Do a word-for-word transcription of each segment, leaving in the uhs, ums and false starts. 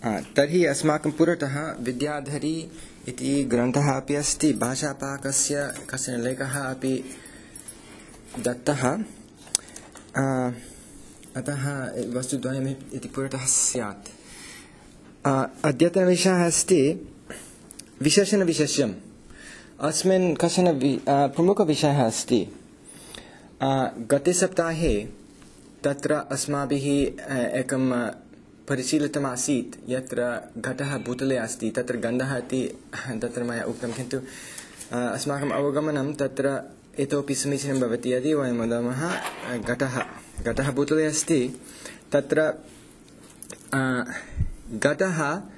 तर्हि अस्माकं पुरतः विद्याधरी इति ग्रन्थः अपि अस्ति, भाषापाकस्य कश्चन लेखः अपि दत्तः, अतः वस्तुद्वयम् इति पुरतः स्यात्। अद्यतनविषयः अस्ति विशेषणविशेष्यम्। अस्मिन् कश्चन प्रमुखविषयः अस्ति। गते सप्ताहे तत्र अस्माभिः एकं परिशीलितमासीत् यत्र घटः भूतले अस्ति, तत्र गन्धः इति तत्र मया उक्तं, किन्तु अस्माकम् अवगमनं तत्र इतोपि समीचीनं भवति यदि वयं वदामः घटः घटः भूतले अस्ति, तत्र घटः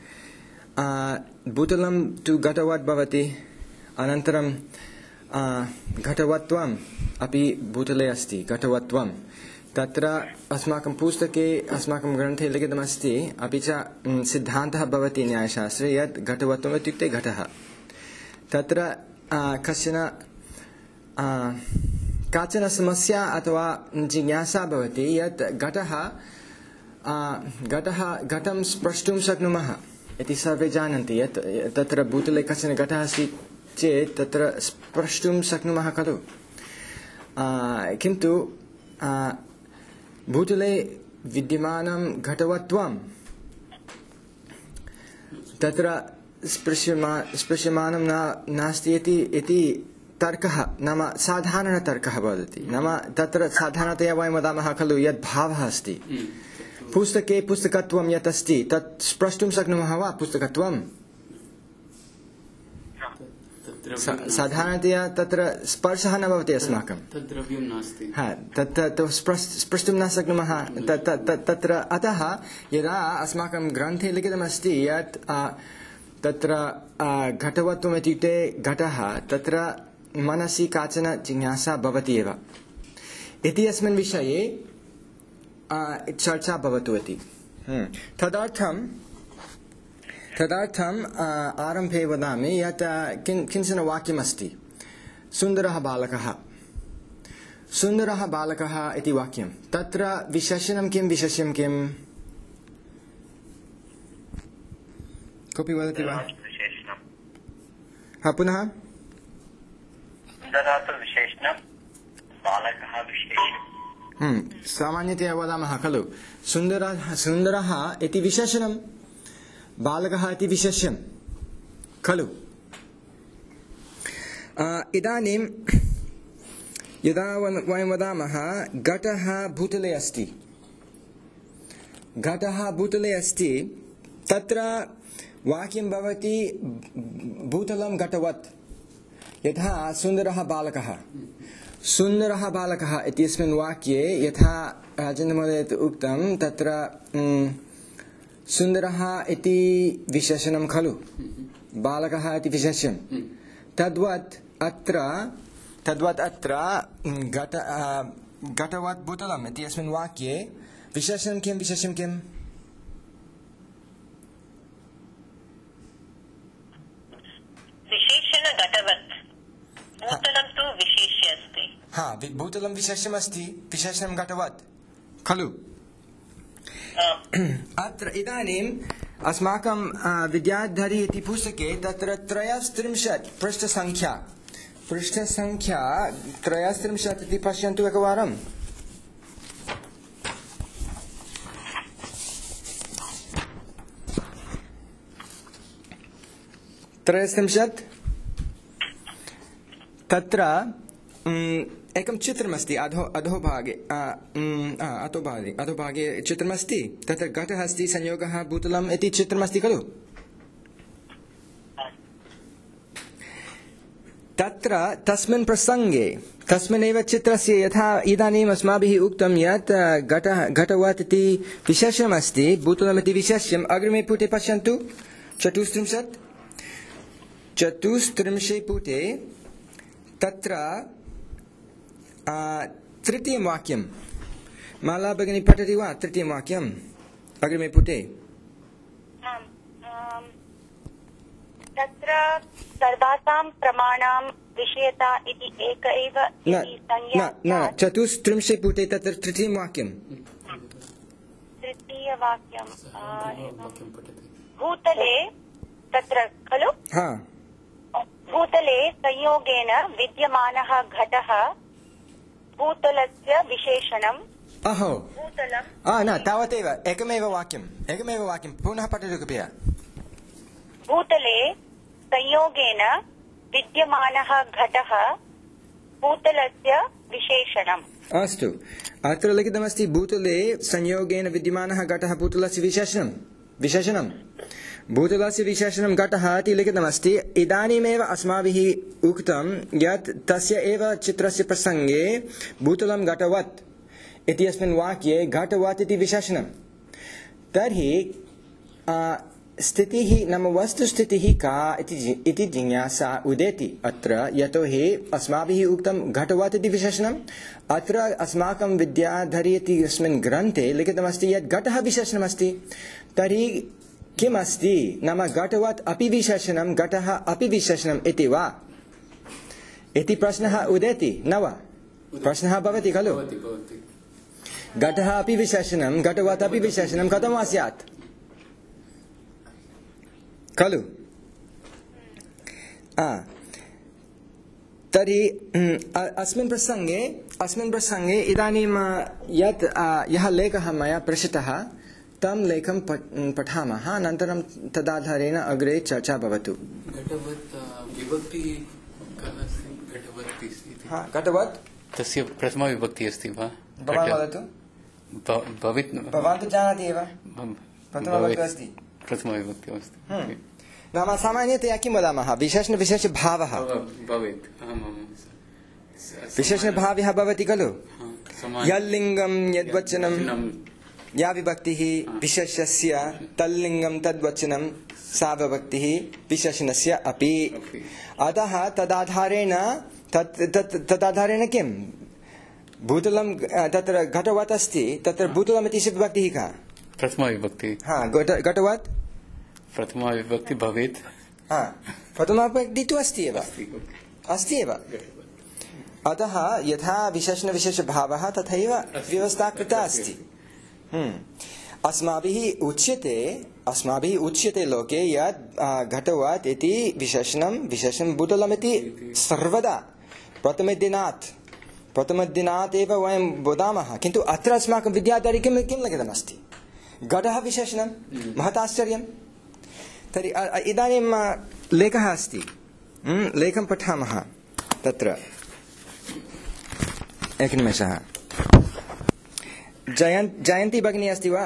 भूतलं तु घटवत् भवति, अनन्तरं घटवत्वम् अपि भूतले अस्ति, घटवत्वं तत्र अस्माकं पुस्तके अस्माकं ग्रन्थे लिखितमस्ति, अपि च सिद्धान्तः भवति न्यायशास्त्रे यत् घटवत्वम् इत्युक्ते घटः। तत्र कश्चन काचन समस्या अथवा जिज्ञासा भवति यत् घटः घटः घटं स्प्रष्टुं शक्नुमः इति सर्वे जानन्ति, यत् तत्र भूतले कश्चन घटः अस्ति चेत् तत्र स्प्रष्टुं शक्नुमः खलु, किन्तु भूतले विद्यमानं घटवत्वं तत्र स्पृश्यमा स्पृश्यमानं न नास्ति इति इति तर्कः, नाम साधारणतर्कः वदति। नाम तत्र साधारणतया वयं वदामः खलु यद् भावः अस्ति, पुस्तके पुस्तकत्वं यत् अस्ति तत् स्प्रष्टुं शक्नुमः वा पुस्तकत्वं? साधारणतया तत्र स्पर्शः न भवति अस्माकं, तद्द्रव्यं नास्ति, हा तत् स्प्रष्टुं न शक्नुमः तत्र। अतः यदा अस्माकं ग्रन्थे लिखितमस्ति यत् तत्र घटवत्वम् इत्युक्ते घटः, तत्र मनसि काचन जिज्ञासा भवति एव इति अस्मिन् विषये चर्चा भवतु इति। तदर्थं तदर्थम् आरम्भे वदामि यत् किञ्चन वाक्यमस्ति, सुन्दरः बालकः, सुन्दरः बालकः इति वाक्यं, तत्र विशेषणं किं, विशेष्यं किम्? कोऽपि वदति वा? हा पुनः सामान्यतया वदामः खलु सुन्दरः सुन्दरः इति विशेषणं, बालकः इति विशेष्यं खलु। इदानीं यदा वयं वदामः घटः भूतले अस्ति, घटः भूतले अस्ति, तत्र वाक्यं भवति भूतलं घटवत्, यथा सुन्दरः बालकः, सुन्दरः बालकः इत्यस्मिन् वाक्ये यथा राजेन्द्रमहोदयेन उक्तं, तत्र सुन्दरः इति विशेषणं खलु, बालकः इति विशेष्यं, तद्वत् अत्र तद्वत् अत्र घट घटवत् भूतलम् इति अस्मिन् वाक्ये विशेषणं किं, विशेष्यं किम्? विशेषण घटवत्, भूतलं तु विशेष्य अस्ति। हा, भूतलं विशेष्यमस्ति, विशेषणं घटवत् खलु। अत्र इदानीम् अस्माकं विद्याधरी इति पुस्तके तत्र त्रयस्त्रिंशत् पृष्ठसङ्ख्या पृष्ठसङ्ख्या त्रयस्त्रिंशत् इति पश्यन्तु एकवारम्। त्रयस्त्रिंशत्, तत्र एकं चित्रमस्ति अधो अधोभागे अधोभागे अधोभागे चित्रमस्ति, तत्र घटः अस्ति, संयोगः भूतलम् इति चित्रमस्ति खलु। तत्र तस्मिन् प्रसङ्गे तस्मिन्नेव चित्रस्य यथा इदानीम् अस्माभिः उक्तं यत् घटः घटवत् इति विशेष्यमस्ति, भूतलम् इति विशेष्यम्, अग्रिमे पुटे पश्यन्तु, चतुस्त्रिंशत् चतुस्त्रिंशे पुटे तत्र तृतीयं वाक्यं, माला भगिनी पठति वा? तृतीयं वाक्यम् अग्रिमे पुटे। तत्र सर्वासां प्रमाणां विषयता इति एक एव इति संज्ञा न चतुस्त्रिंशे पुटे तत्र तृतीयं वाक्यं, तृतीयवाक्यं भूतले तत्र खलु भूतले संयोगेन विद्यमानः घटः भूतलस्य विशेषणम् अहो भूतलम् न तावदेव एकमेव वाक्यम् एकमेव वाक्यं पुनः पठतु कृपया भूतले संयोगेन विद्यमानः घटः भूतलस्य विशेषणम् अस्तु अत्र लिखितमस्ति भूतले संयोगेन विद्यमानः घटः भूतलस्य विशेषणं विशेषणं भूतलस्य विशेषणं घटः इति लिखितमस्ति इदानीमेव अस्माभिः उक्तं यत् तस्य एव चित्रस्य प्रसङ्गे भूतलं घटवत् इत्यस्मिन् वाक्ये घटवत् इति विशेषणं तर्हि स्थितिः नाम वस्तुस्थितिः का इति जिज्ञासा उदेति अत्र यतोहि अस्माभिः उक्तं घटवत् इति विशेषणम् अत्र अस्माकं विद्याधरी इत्यस्मिन् ग्रन्थे लिखितमस्ति यत् घटः विशेषणमस्ति तर्हि किम् अस्ति नाम घटवत् अपि विशेषणं घटः अपि विशेषणम् इति वा इति प्रश्नः उदेति न वा प्रश्नः भवति खलु घटः अपि विशेषणं घटवत् अपि विशेषणं कथं वा स्यात् खलु तर्हि अस्मिन् प्रसङ्गे अस्मिन् प्रसङ्गे इदानीं यत् यः लेखः मया प्रेषितः तं लेखं पठामः अनन्तरं तदाधारेण अग्रे चर्चा भवतु घटवत् तस्य प्रथमा विभक्ति अस्ति वा भवान् वदतु भवान् तु जानाति एव प्रथमविभक्तिः अस्ति प्रथमा विभक्ति अस्ति नाम सामान्यतया किं वदामः विशेषणविशेषभावः भवेत् विशेषणभावः भवति खलु यल्लिङ्गं यद्वचनं या विभक्तिः विशेषस्य तल्लिङ्गं तद्वचनं सा विभक्तिः विशेषणस्य अपि अतः तदाधारेण तदाधारेण किं भूतलं तत्र घटवत् अस्ति तत्र भूतलम् इति विभक्तिः का प्रथमा विभक्ति हाँ घटवत् प्रथमा विभक्ति भवेत् प्रथमा विभक्ति तु अस्ति एव अस्ति एव अतः यथा विशेषणविशेषभावः तथैव व्यवस्था कृता अस्ति अस्माभिः उच्यते अस्माभिः उच्यते लोके यत् घटवत् इति विशेषणं विशेषणं भूतलम् इति सर्वदा प्रथमदिनात् प्रथमदिनात् एव वयं वदामः किन्तु अत्र अस्माकं विद्याधरी किं किं लिखितमस्ति घटः विशेषणं महत् आश्चर्यं तर्हि इदानीं लेखः अस्ति लेखं पठामः तत्र एकनिमेषः जयन्त जयन्ती भगिनी अस्ति वा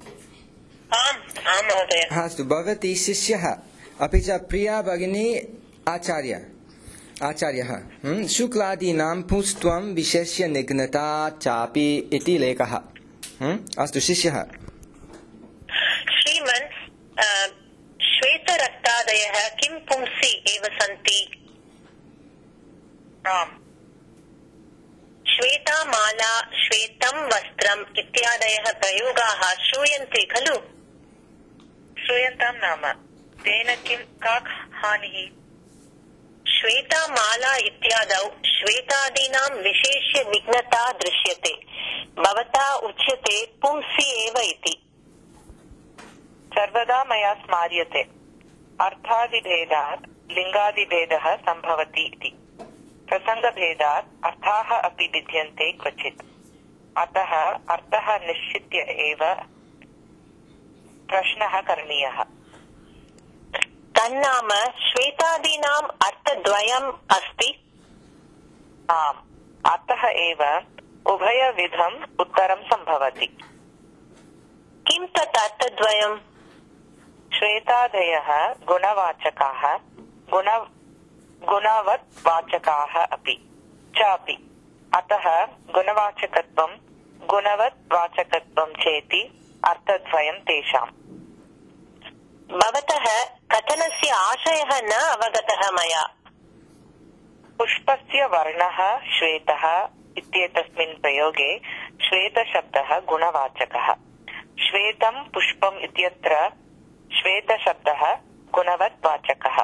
अस्तु भवती शिष्यः अपि च प्रिया भगिनी आचार्य आचार्यः शुक्लादीनां पुंस्त्वं विशेष्य निघ्नता चापि इति लेखः अस्तु शिष्यः श्रीमन् श्वेतरक्तादयः किं पुंसि एव सन्ति श्वेता माला श्वेतं वस्त्रम् इत्यादयः प्रयोगाः श्रूयन्ते खलु श्रूयन्तां नाम तेन किं का हानिः श्वेता माला इत्यादौ श्वेतादीनां विशेष्य निघ्नता दृश्यते भवता उच्यते पुंसि एव इति सर्वदा मया स्मार्यते अर्थादिभेदात् लिङ्गादिभेदः सम्भवति इति प्रसङ्गभेदात् अर्थाः अपि भिद्यन्ते क्वचित् अतः अर्थः निश्चित्य एव प्रश्नः करणीयः तन्नाम श्वेतादीनाम् अर्थद्वयम् अस्ति आम् अतः एव उभयविधम् उत्तरं सम्भवति किं तत् अर्थद्वयम् श्वेतादयः गुणवाचकाः गुण गुणवद्वाचकाः अपि चापि अतः गुणवाचकत्वं गुणवद्वाचकत्वं चेति अर्थद्वयं तेषाम् भवतः कथनस्य आशयः न अवगतः मया पुष्पस्य वर्णः श्वेतः इत्येतस्मिन् प्रयोगे श्वेतशब्दः गुणवाचकः श्वेतं पुष्पम् इत्यत्र श्वेतशब्दः गुणवद्वाचकः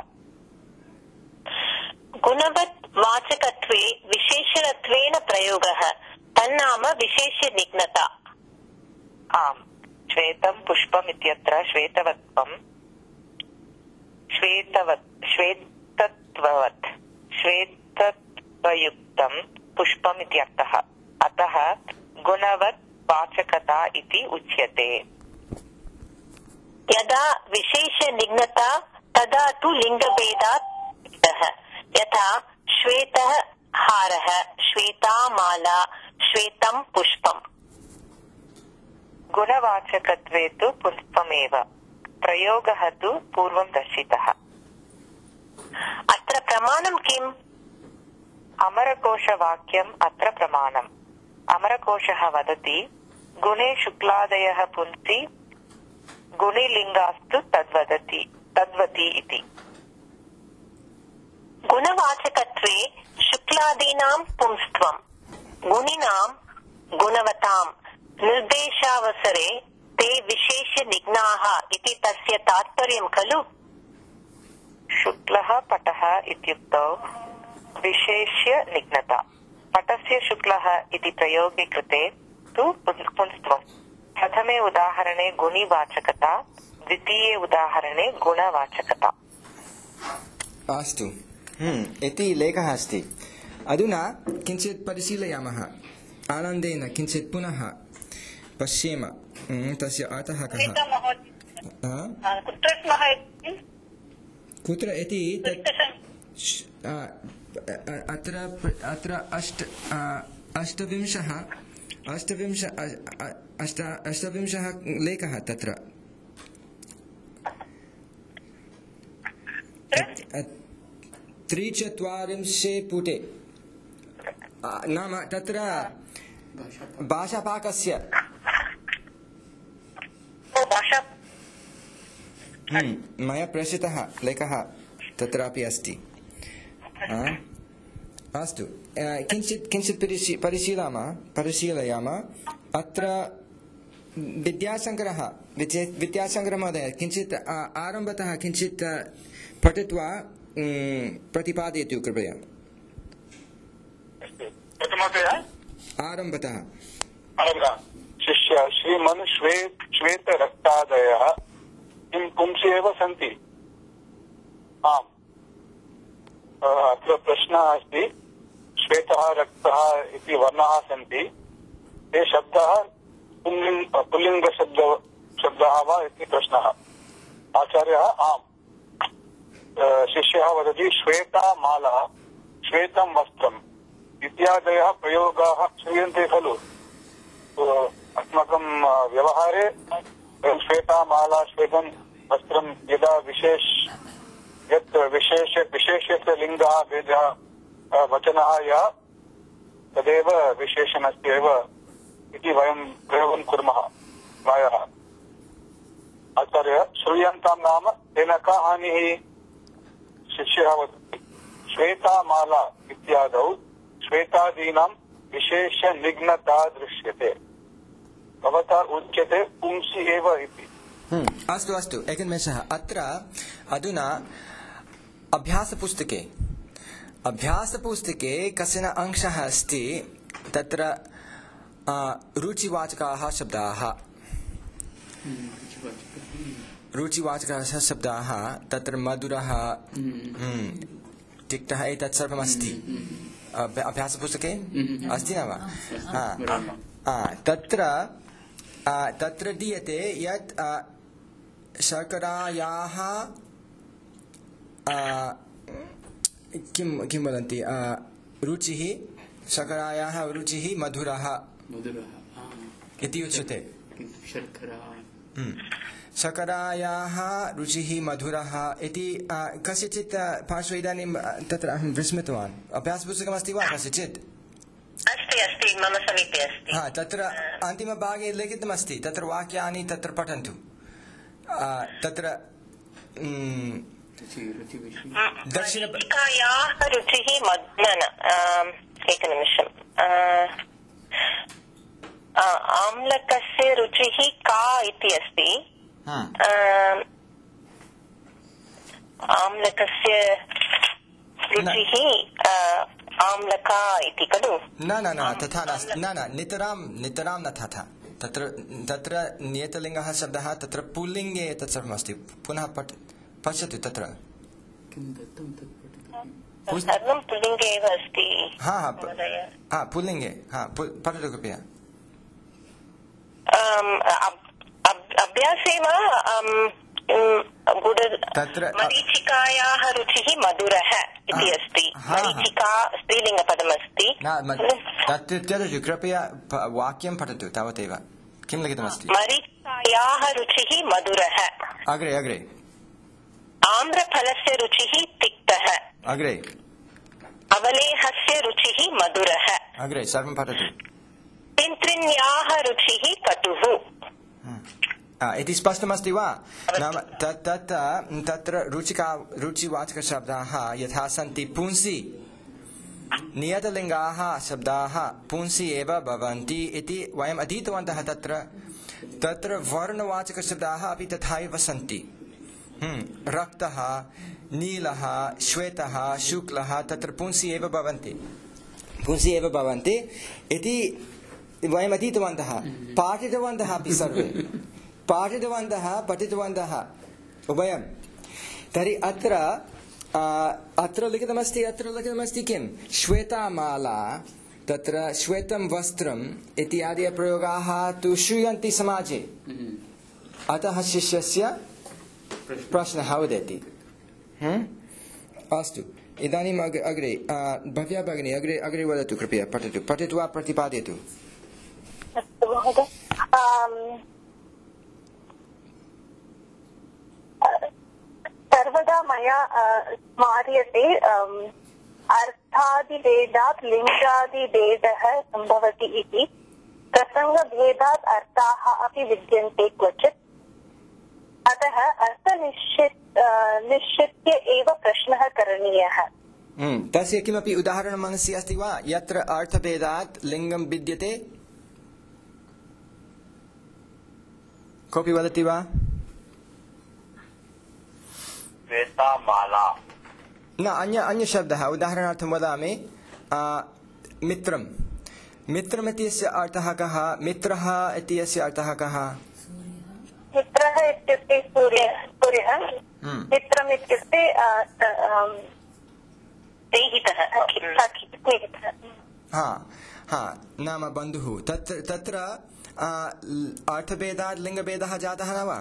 गुणवद्वाचकत्वे विशेषणत्वेन प्रयोगः तन्नाम विशेष्यनिघ्नता आम् श्वेतं पुष्पम् इत्यत्र श्वेतवत्वं श्वेतवत् श्वेतत्ववत् श्वेतत्वयुक्तं पुष्पम् इत्यर्थः। अतः गुणवत् वाचकता इति उच्यते। यदा विशेषनिघ्नता तदा तु लिङ्गभेदात् यथा श्वेतः हारः, श्वेता माला, श्वेतं पुष्पम्। गुणवाचकत्वे तु पुष्पमेव, प्रयोगः तु पूर्वं दर्शितः। अत्र प्रमाणं किम्? अमरकोशवाक्यम् अत्र प्रमाणम्। अमरकोशः वदति गुणे शुक्लादयः पुंसि गुणिलिङ्गास्तु तद्वदति तद्वति इति। गुणवाचकत्वे शुक्लादीनां पुंस्त्वं, गुणिनां गुणवतां निर्देशावसरे ते विशेषनिघ्नाः इति तस्य तात्पर्यं खलु। शुक्लः पटः इत्युक्तौ विशेष्य निघ्नता। पटस्य शुक्लः इति प्रयोगे कृते तु पुंस्त्वं। प्रथमे उदाहरणे गुणिवाचकता, द्वितीये उदाहरणे गुणवाचकता। अस्तु, इति लेखः अस्ति। अधुना किञ्चित् परिशीलयामः। आनन्देन किञ्चित् पुनः पश्येम तस्य अर्थः कः। कुत्र इति अत्र अत्र अष्ट अष्टविंशः अष्टविंश अष्ट अष्टविंशः लेखः तत्र त्रिचत्वारिंशे पुटे नाम तत्र भाषापाकस्य मया प्रेषितः लेखः तत्रापि अस्ति। अस्तु, किञ्चित् किञ्चित् परिशीलामः परिशीलयामः। अत्र विद्याशङ्करः विद्याशङ्करमहोदय किञ्चित् आरम्भतः किञ्चित् पठित्वा प्रतिपादयतु कृपया। आरम्भतः शिष्य श्रीमन् श्वेतरक्तादयः किं पुंसि एव सन्ति? आम्। अत्र प्रश्नः अस्ति, श्वेतः रक्तः इति वर्णाः सन्ति, ते शब्दाः पुल्लिङ्गशब्द शब्दाः वा इति प्रश्नः। आचार्यः आम्। शिष्यः वदति श्वेता माला, श्वेतं वस्त्रम् इत्यादयः प्रयोगाः श्रूयन्ते खलु। अस्माकं व्यवहारे श्वेता माला श्वेतं वस्त्रं यदा विशेष यत् विशेष विशेषस्य लिङ्गः भेदः वचनः यः तदेव विशेषणस्यैव इति वयं प्रयोगं कुर्मः प्रायः। आचार्य श्रूयन्तां नाम तेन का हानिः? शिष्यः वदति श्वेतामाला इत्यादौ श्वेतादीनां विशेषनिघ्नता दृश्यते, भवता उच्यते पुंसि एव इति। अस्तु अस्तु, एकनिमेषः। अत्र अधुना अभ्यासपुस्तके अभ्यासपुस्तके कश्चन अंशः अस्ति, तत्र रुचिवाचकाः शब्दाः रुचिवाचकाः शब्दाः तत्र मधुरः तिक्तः एतत् सर्वमस्ति अभ्यासपुस्तके अस्ति न वा? तत्र तत्र दीयते यत् शर्करायाः किं किं वदन्ति रुचिः शर्करायाः रुचिः मधुरः इति उच्यते। शर्करायाः रुचिः मधुरः इति कस्यचित् पार्श्वे इदानीं तत्र अहं विस्मृतवान्। अभ्यासपुस्तकमस्ति वा कस्यचित्? अस्ति अस्ति, मम समीपे अस्ति। हा, तत्र अन्तिमभागे लिखितमस्ति, तत्र वाक्यानि तत्र पठन्तु। तत्र दक्षिणयाः रुचिः एकनिमिषम् आम्लकस्य रुचिः का इति अस्ति। आम्लकस्य रुचिः आम्लका इति खलु? न न न तथा नास्ति। न न नितरां नितरां न तथा। तत्र तत्र नियतलिङ्गः शब्दः तत्र पुल्लिङ्गे एतत् सर्वमस्ति। पुनः पठ् पश्यतु तत्र सर्वं पुल्लिङ्गे एव अस्ति हा हा महोदय। हा पुल्लिङ्गे हा पठतु कृपया। अभ्यासे वा तत्र मरीचिकायाः रुचिः मधुरः इति अस्ति। मरीचिका स्त्रीलिङ्गपदमस्ति। तत् त्यजतु कृपया वाक्यं पठतु तावदेव। किं लिखितमस्ति? मरीचिकायाः रुचिः मधुरः। अग्रे अग्रे। आम्रफलस्य रुचिः तिक्तः। अग्रे। अवलेहस्य रुचिः मधुरः। अग्रे सर्वं पठतु। तिन्त्रिण्याः रुचिः कटुः। इति स्पष्टमस्ति वा? नाम तत् तत्र रुचिका रुचिवाचकशब्दाः यथा सन्ति पुंसि नियतलिङ्गाः शब्दाः पुंसि एव भवन्ति इति वयम् अधीतवन्तः। तत्र तत्र वर्णवाचकशब्दाः अपि तथैव सन्ति। रक्तः नीलः श्वेतः शुक्लः तत्र पुंसि एव भवन्ति पुंसि एव भवन्ति इति वयम् अधीतवन्तः, पाठितवन्तः अपि सर्वे पाठितवन्तः पठितवन्तः उभयं। तर्हि अत्र अत्र लिखितमस्ति अत्र लिखितमस्ति किं? श्वेतामाला तत्र श्वेतं वस्त्रम् इत्यादि प्रयोगाः तु श्रूयन्ति समाजे। अतः शिष्यस्य प्रश्नः उदेति। अस्तु इदानीम् अग्रे अग्रे भव्या भगिनी अग्रे अग्रे वदतु कृपया पठतु पठित्वा प्रतिपादयतु। अस्तु महोदय, सर्वदा मया स्मार्यते अर्थादिभेदात् लिङ्गादिभेदः सम्भवति इति। प्रसङ्गभेदात् अर्थाः अपि विद्यन्ते क्वचित्। अतः अर्थनिश्चित निश्चित्य एव प्रश्नः करणीयः। तस्य किमपि उदाहरणं मनसि अस्ति वा यत्र अर्थभेदात् लिङ्गं विद्यते? कोऽपि वदति वा? श्वेतामाला न अन्य अन्यशब्दः उदाहरणार्थं वदामि। मित्रं मित्रम् इत्यस्य अर्थः कः? मित्रः इत्यस्य अर्थः कः? मित्रः इत्युक्ते सूर्यः सूर्यः मित्रम् इत्युक्ते स्नेहितः स्नेहितः हा हा नाम बन्धुः। तत्र तत्र अर्थभेदात् लिङ्गभेदः जातः न वा?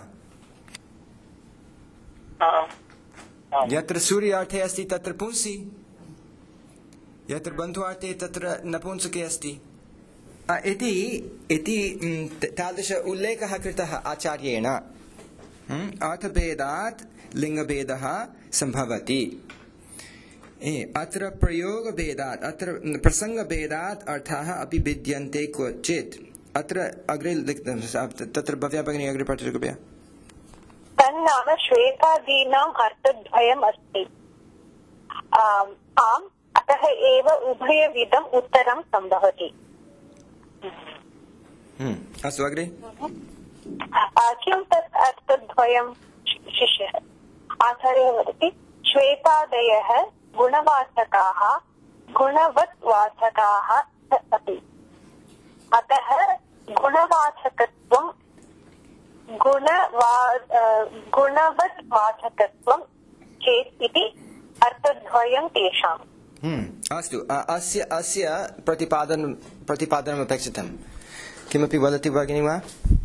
यत्र सूर्य अर्थे अस्ति तत्र पुंसि, यत्र बन्धु अर्थे तत्र नपुंसके अस्ति इति इति तादृश उल्लेखः कृतः आचार्येण। अर्थभेदात् लिङ्गभेदः सम्भवति। अत्र प्रयोगभेदात् अत्र प्रसङ्गभेदात् अर्थाः अपि भिद्यन्ते क्वचित्। अत्र अग्रे लिखितं तत्र भव्या भगिनी अग्रे पठतु कृपया। तन्नाम श्वेतादीनाम् अर्थद्वयम् अस्ति। आम् अतः एव उभयविधम् उत्तरं सम्भवति। अस्तु अग्रे। किं तत् अर्थद्वयं? शिष्यः आचार्यः वदति श्वेतादयः गुणवाचकाः गुणवद्वाचकाः अपि। अतः गुणवाचकत्वं गुणवद्वाचकत्वं चेत् इति अर्थद्वयं तेषाम्। अस्तु अस्य अस्य प्रतिपादनं प्रतिपादनम् अपेक्षितं। किमपि वदति भगिनी वा?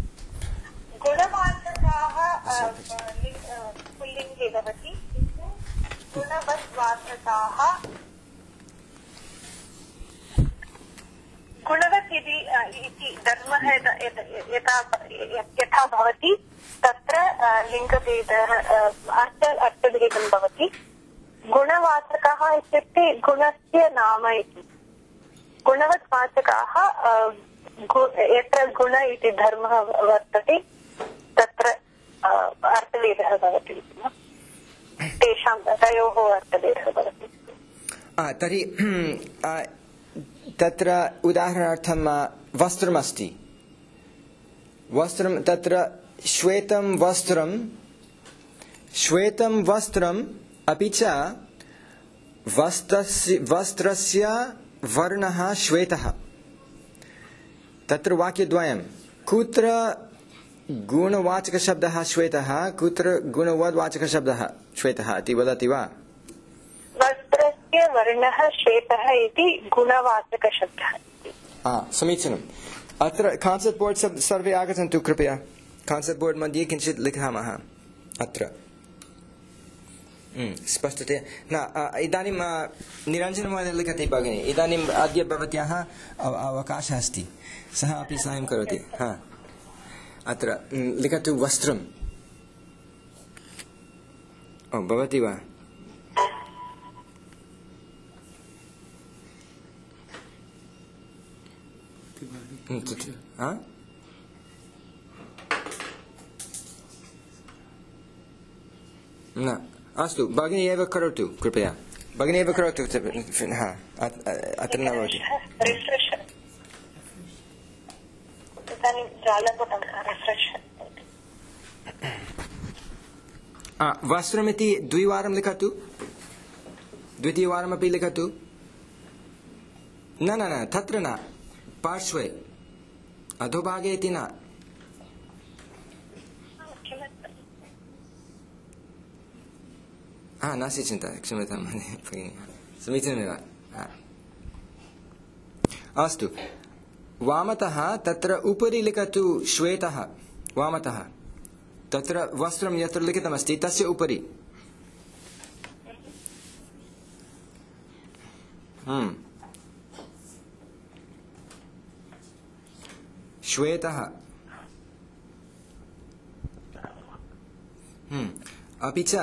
गुणवाचकाः पुल्लिङ्गे भवति, गुणवद्वाचकाः गुणवत् इति धर्मः यथा भवति तत्र लिङ्गभेदः अर्थ अर्थभेदं भवति। गुणवाचकाः इत्युक्ते गुणस्य नाम इति। गुणवद्वाचकाः यत्र गुण इति धर्मः वर्तते तत्र अर्थभेदः भवति। तेषां तयोः अर्थभेदः भवति। तर्हि तत्र उदाहरणार्थं वस्त्रमस्ति। वस्त्रं तत्र श्वेतं वस्त्रं श्वेतं वस्त्रम् अपि च वस्त्रस्य वस्त्रस्य वर्णः श्वेतः। तत्र वाक्यद्वयं कुत्र गुणवाचकशब्दः श्वेतः कुत्र गुणवद्वाचकशब्दः श्वेतः इति वदति वा? अस्य वर्णः श्वेतः इति गुणवाचकशब्दः। हा समीचीनम्। अत्र कान्सेप्ट् बोर्ड् सर्वे आगच्छन्तु कृपया। कान्सेप्ट् बोर्ड् मध्ये किञ्चित् लिखामः अत्र स्पष्टतया न। इदानीं निरञ्जनमहोदय लिखति भगिनी। इदानीम् अद्य भवत्याः अवकाशः अस्ति, सः अपि साहाय्यं करोति। हा अत्र लिखतु वस्त्रम्। ओ भवति वा? हा न अस्तु, भगिनी एव करोतु कृपया, भगिनी एव करोतु। हा अत्र न भवति। वस्त्रमिति द्विवारं लिखतु, द्वितीयवारमपि लिखतु। न न न तत्र न, पार्श्वे अधोभागे इति न। हा नास्ति चिन्ता, क्षम्यतां भगिनी, समीचीनमेव। अस्तु, वामतः तत्र उपरि लिखतु श्वेतः। वामतः तत्र वस्त्रं यत्र लिखितमस्ति तस्य उपरि हम्म श्वेतः। हम्म अपि च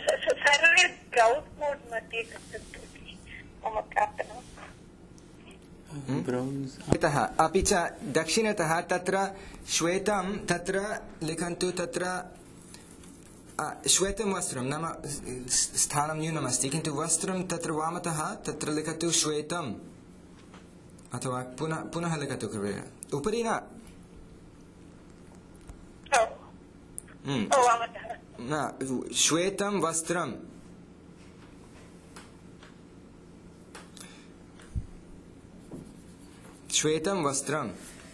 श्वेतः, अपि च दक्षिणतः तत्र श्वेतं तत्र लिखन्तु। तत्र श्वेतं वस्त्रं नाम स्थानं न्यूनमस्ति, किन्तु वस्त्रं तत्र वामतः तत्र लिखतु श्वेतम्, अथवा पुनः पुनः लिखतु कृपया। उपरि न न श्वेतं वस्त्रं। श्वेतं वस्त्रम्।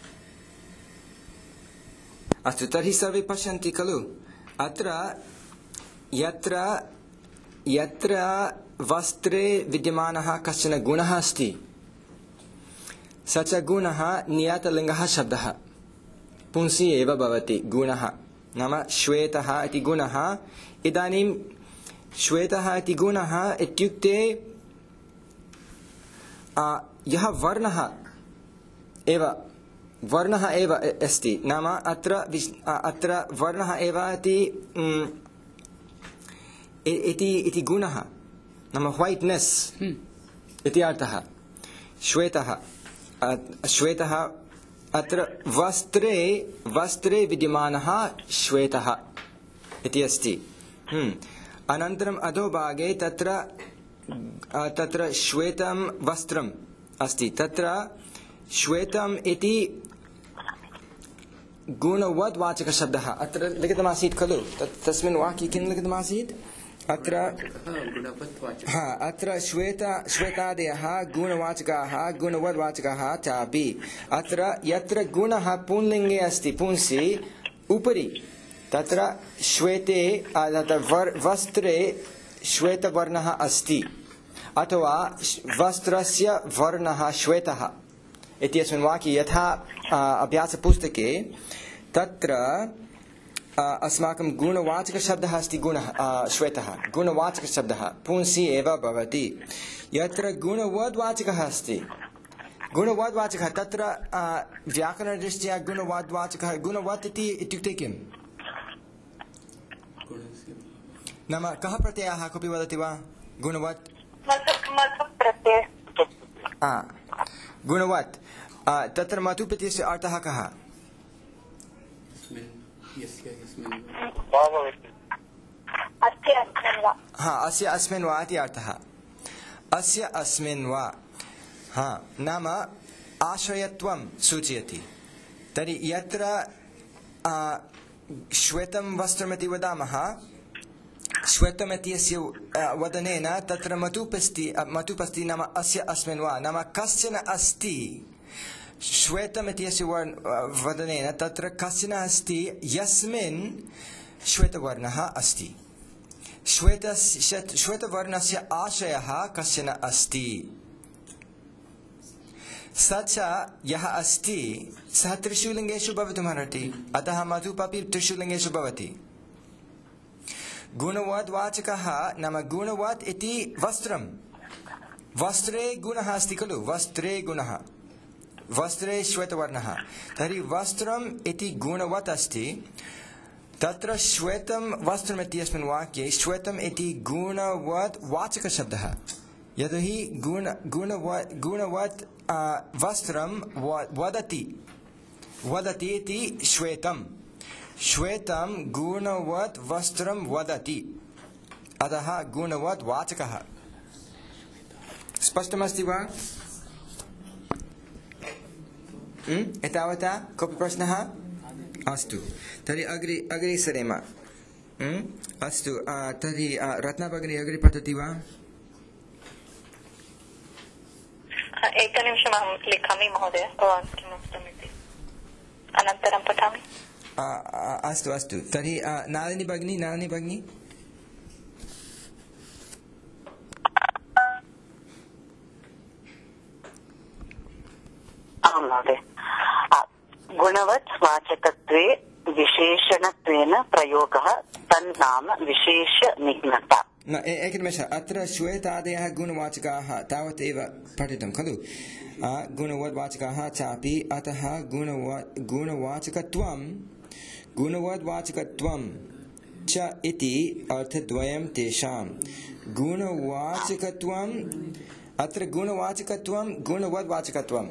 अस्तु, तर्हि सर्वे पश्यन्ति खलु। अत्र यत्र यत्र वस्त्रे विद्यमानः कश्चन गुणः अस्ति, स च गुणः नियतलिङ्गः शब्दः, पुंसि एव भवति गुणः। नाम श्वेतः इति गुणः। इदानीं श्वेतः इति गुणः इत्युक्ते यः वर्णः एव वर्णः एव अस्ति। नाम अत्र अत्र वर्णः एव इति इति गुणः, नाम व्हाइटनेस इति अर्थः। श्वेतः श्वेतः अत्र वस्त्रे वस्त्रे विद्यमानः श्वेतः इति अस्ति। हम्म अनन्तरम् अधोभागे तत्र तत्र श्वेतं वस्त्रम् अस्ति। तत्र श्वेतम् इति गुणवद्वाचकशब्दः अत्र लिखितमासीत् खलु। तस्मिन् वाक्ये किं लिखितमासीत्? अत्र हा अत्र श्वेत श्वेतादयः गुणवाचकाः गुणवद्वाचकाः चापि। अत्र यत्र गुणः पुंलिङ्गे अस्ति, पुंसि उपरि, तत्र श्वेते वस्त्रे श्वेतवर्णः अस्ति, अथवा वस्त्रस्य वर्णः श्वेतः इत्यस्मिन् वाक्ये यथा अभ्यासपुस्तके तत्र अस्माकं गुणवाचकशब्दः अस्ति। गुणः श्वेतः गुणवाचकशब्दः पुंसि एव भवति। यत्र गुणवद्वाचकः अस्ति, गुणवद्वाचकः तत्र व्याकरणदृष्ट्या गुणवद्वाचकः गुणवत् इति इत्युक्ते किम्? नाम कः प्रत्ययः कोऽपि वदति वा? गुणवत् गुणवत् तत्र मतु प्रत्ययस्य अर्थः कः? हा अस्य अस्मिन् वा इति अर्थः। अस्य अस्मिन् वा हा नाम आश्रयत्वं सूचयति। तर्हि यत्र श्वेतं वस्त्रमिति वदामः, श्वेतमित्यस्य वदनेन तत्र मतुपस्ति मतुपस्ति नाम अस्य अस्मिन् वा, नाम कश्चन अस्ति। श्वेतमित्यस्य वदनेन तत्र कश्चन अस्ति यस्मिन् श्वेतवर्णः अस्ति। श्वेतस्य श्वेतवर्णस्य आशयः कश्चन अस्ति स च यः अस्ति सः त्रिषु लिङ्गेषु भवितुमर्हति अतः मधुप् अपि त्रिषु लिङ्गेषु भवति गुणवद् वाचकः नाम गुणवत् इति वस्त्रं वस्त्रे गुणः अस्ति खलु वस्त्रे गुणः वस्त्रे श्वेतवर्णः तर्हि वस्त्रम् इति गुणवत् अस्ति तत्र श्वेतं वस्त्रम् इत्यस्मिन् वाक्ये श्वेतम् इति गुणवत् वाचकशब्दः यतोहि गुण गुणवत् गुणवत् वस्त्रं वदति वदति इति श्वेतं श्वेतं गुणवत् वस्त्रं वदति अतः गुणवत् वाचकः स्पष्टमस्ति वा एतावता कोऽपि प्रश्नः अस्तु तर्हि अग्रे अग्रे सरेम अस्तु तर्हि रत्ना भगिनी अग्रे पठति वा एकनिमिषम् अहं लिखामि महोदय भवान् किम् उक्तमिति अनन्तरं पठामि अस्तु अस्तु तर्हि नालिनी भगिनी नालिनी भगिनी आं महोदय गुणवत् वाचकत्वे विशेषणत्वेन प्रयोगः तन्नाम विशेषनिघ्नता न एकनिमेषः अत्र श्वेतादयः गुणवाचकाः तावदेव पठितं खलु गुणवद्वाचकाः चापि अतः गुणवा गुणवाचकत्वं गुणवद्वाचकत्वं च इति अर्थद्वयं तेषां गुणवाचकत्वम् अत्र गुणवाचकत्वं गुणवद्वाचकत्वं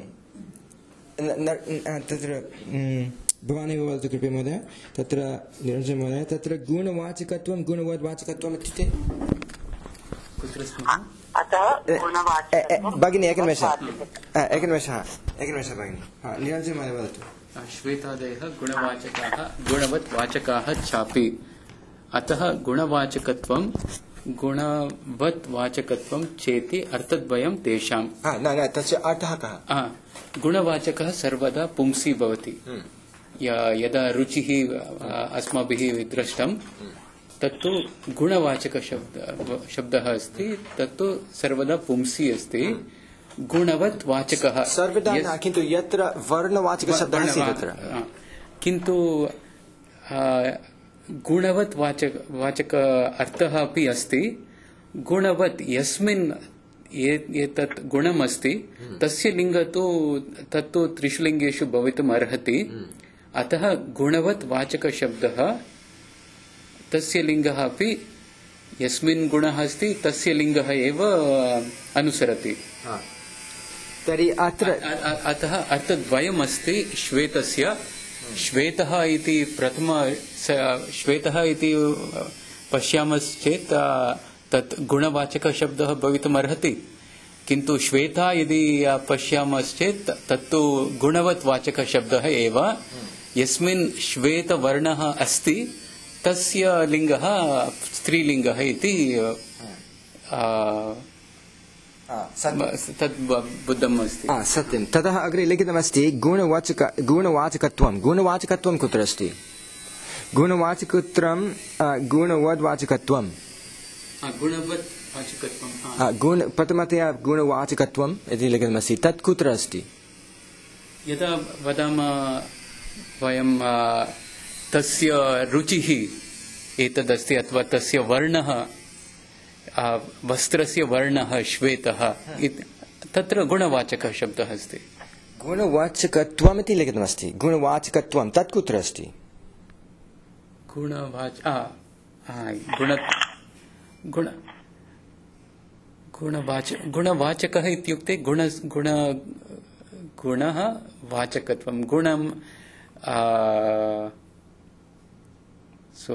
तत्र भवानेव वदतु कृपया महोदय तत्र निरञ्जन महोदय तत्र गुणवाचकत्वं गुणवद्वाचकत्वम् इत्युक्ते भगिनी एकनिमेषः एकनिमेषः एकनिमेषः भगिनी निरञ्जन महोदय वदतु श्वेतादयः गुणवाचकाः गुणवत् वाचकाः चापि अतः गुणवाचकत्वं गुणवत् वाचकत्वं चेति अर्थद्वयं तेषां न न तस्य अर्थः कः गुणवाचकः सर्वदा पुंसि भवति यदा रुचिः अस्माभिः दृष्टं तत्तु गुणवाचकशब्द शब्दः अस्ति तत्तु सर्वदा पुंसि अस्ति गुणवत् वाचकः सर्वदा न किन्तु यत्र वर्णवाचकशब्दः अस्ति तत्र किन्तु गुणवत् वाचक वाचक अर्थः अपि अस्ति गुणवत् यस्मिन् एतत् गुणम् अस्ति तस्य लिङ्गः तु तत्तु त्रिषु लिङ्गेषु भवितुम् अर्हति अतः गुणवत् वाचकशब्दः तस्य लिङ्गः अपि यस्मिन् गुणः अस्ति तस्य लिङ्गः एव अनुसरति तर्हि अत्र अतः अर्थद्वयम् अस्ति श्वेतस्य श्वेतः इति प्रथम श्वेतः इति पश्यामश्चेत् तत् गुणवाचकशब्दः भवितुम् अर्हति किन्तु श्वेता यदि पश्यामश्चेत् तत्तु गुणवत् वाचकशब्दः एव यस्मिन् श्वेतवर्णः अस्ति तस्य लिङ्गः स्त्रीलिङ्गः इति तद् बुद्धम् अस्ति सत्यं ततः अग्रे लिखितमस्ति गुणवाचक गुणवाचकत्वं गुणवाचकत्वं कुत्र अस्ति गुणवाचकत्वं गुणवद्वाचकत्वं गुण प्रथमतया गुणवाचकत्वम् इति लिखितमस्ति तत् कुत्र अस्ति यदा वदामः वयं तस्य रुचिः एतदस्ति अथवा तस्य वर्णः वस्त्रस्य वर्णः श्वेतः तत्र गुणवाचकः शब्दः अस्ति गुणवाचकत्वम् इति लिखितमस्ति गुणवाचकत्वं तत् कुत्र अस्ति गुणवाच गुण गुण गुणवाच गुणवाचकः इत्युक्ते गुण गुण गुणः वाचकत्वं गुणं सो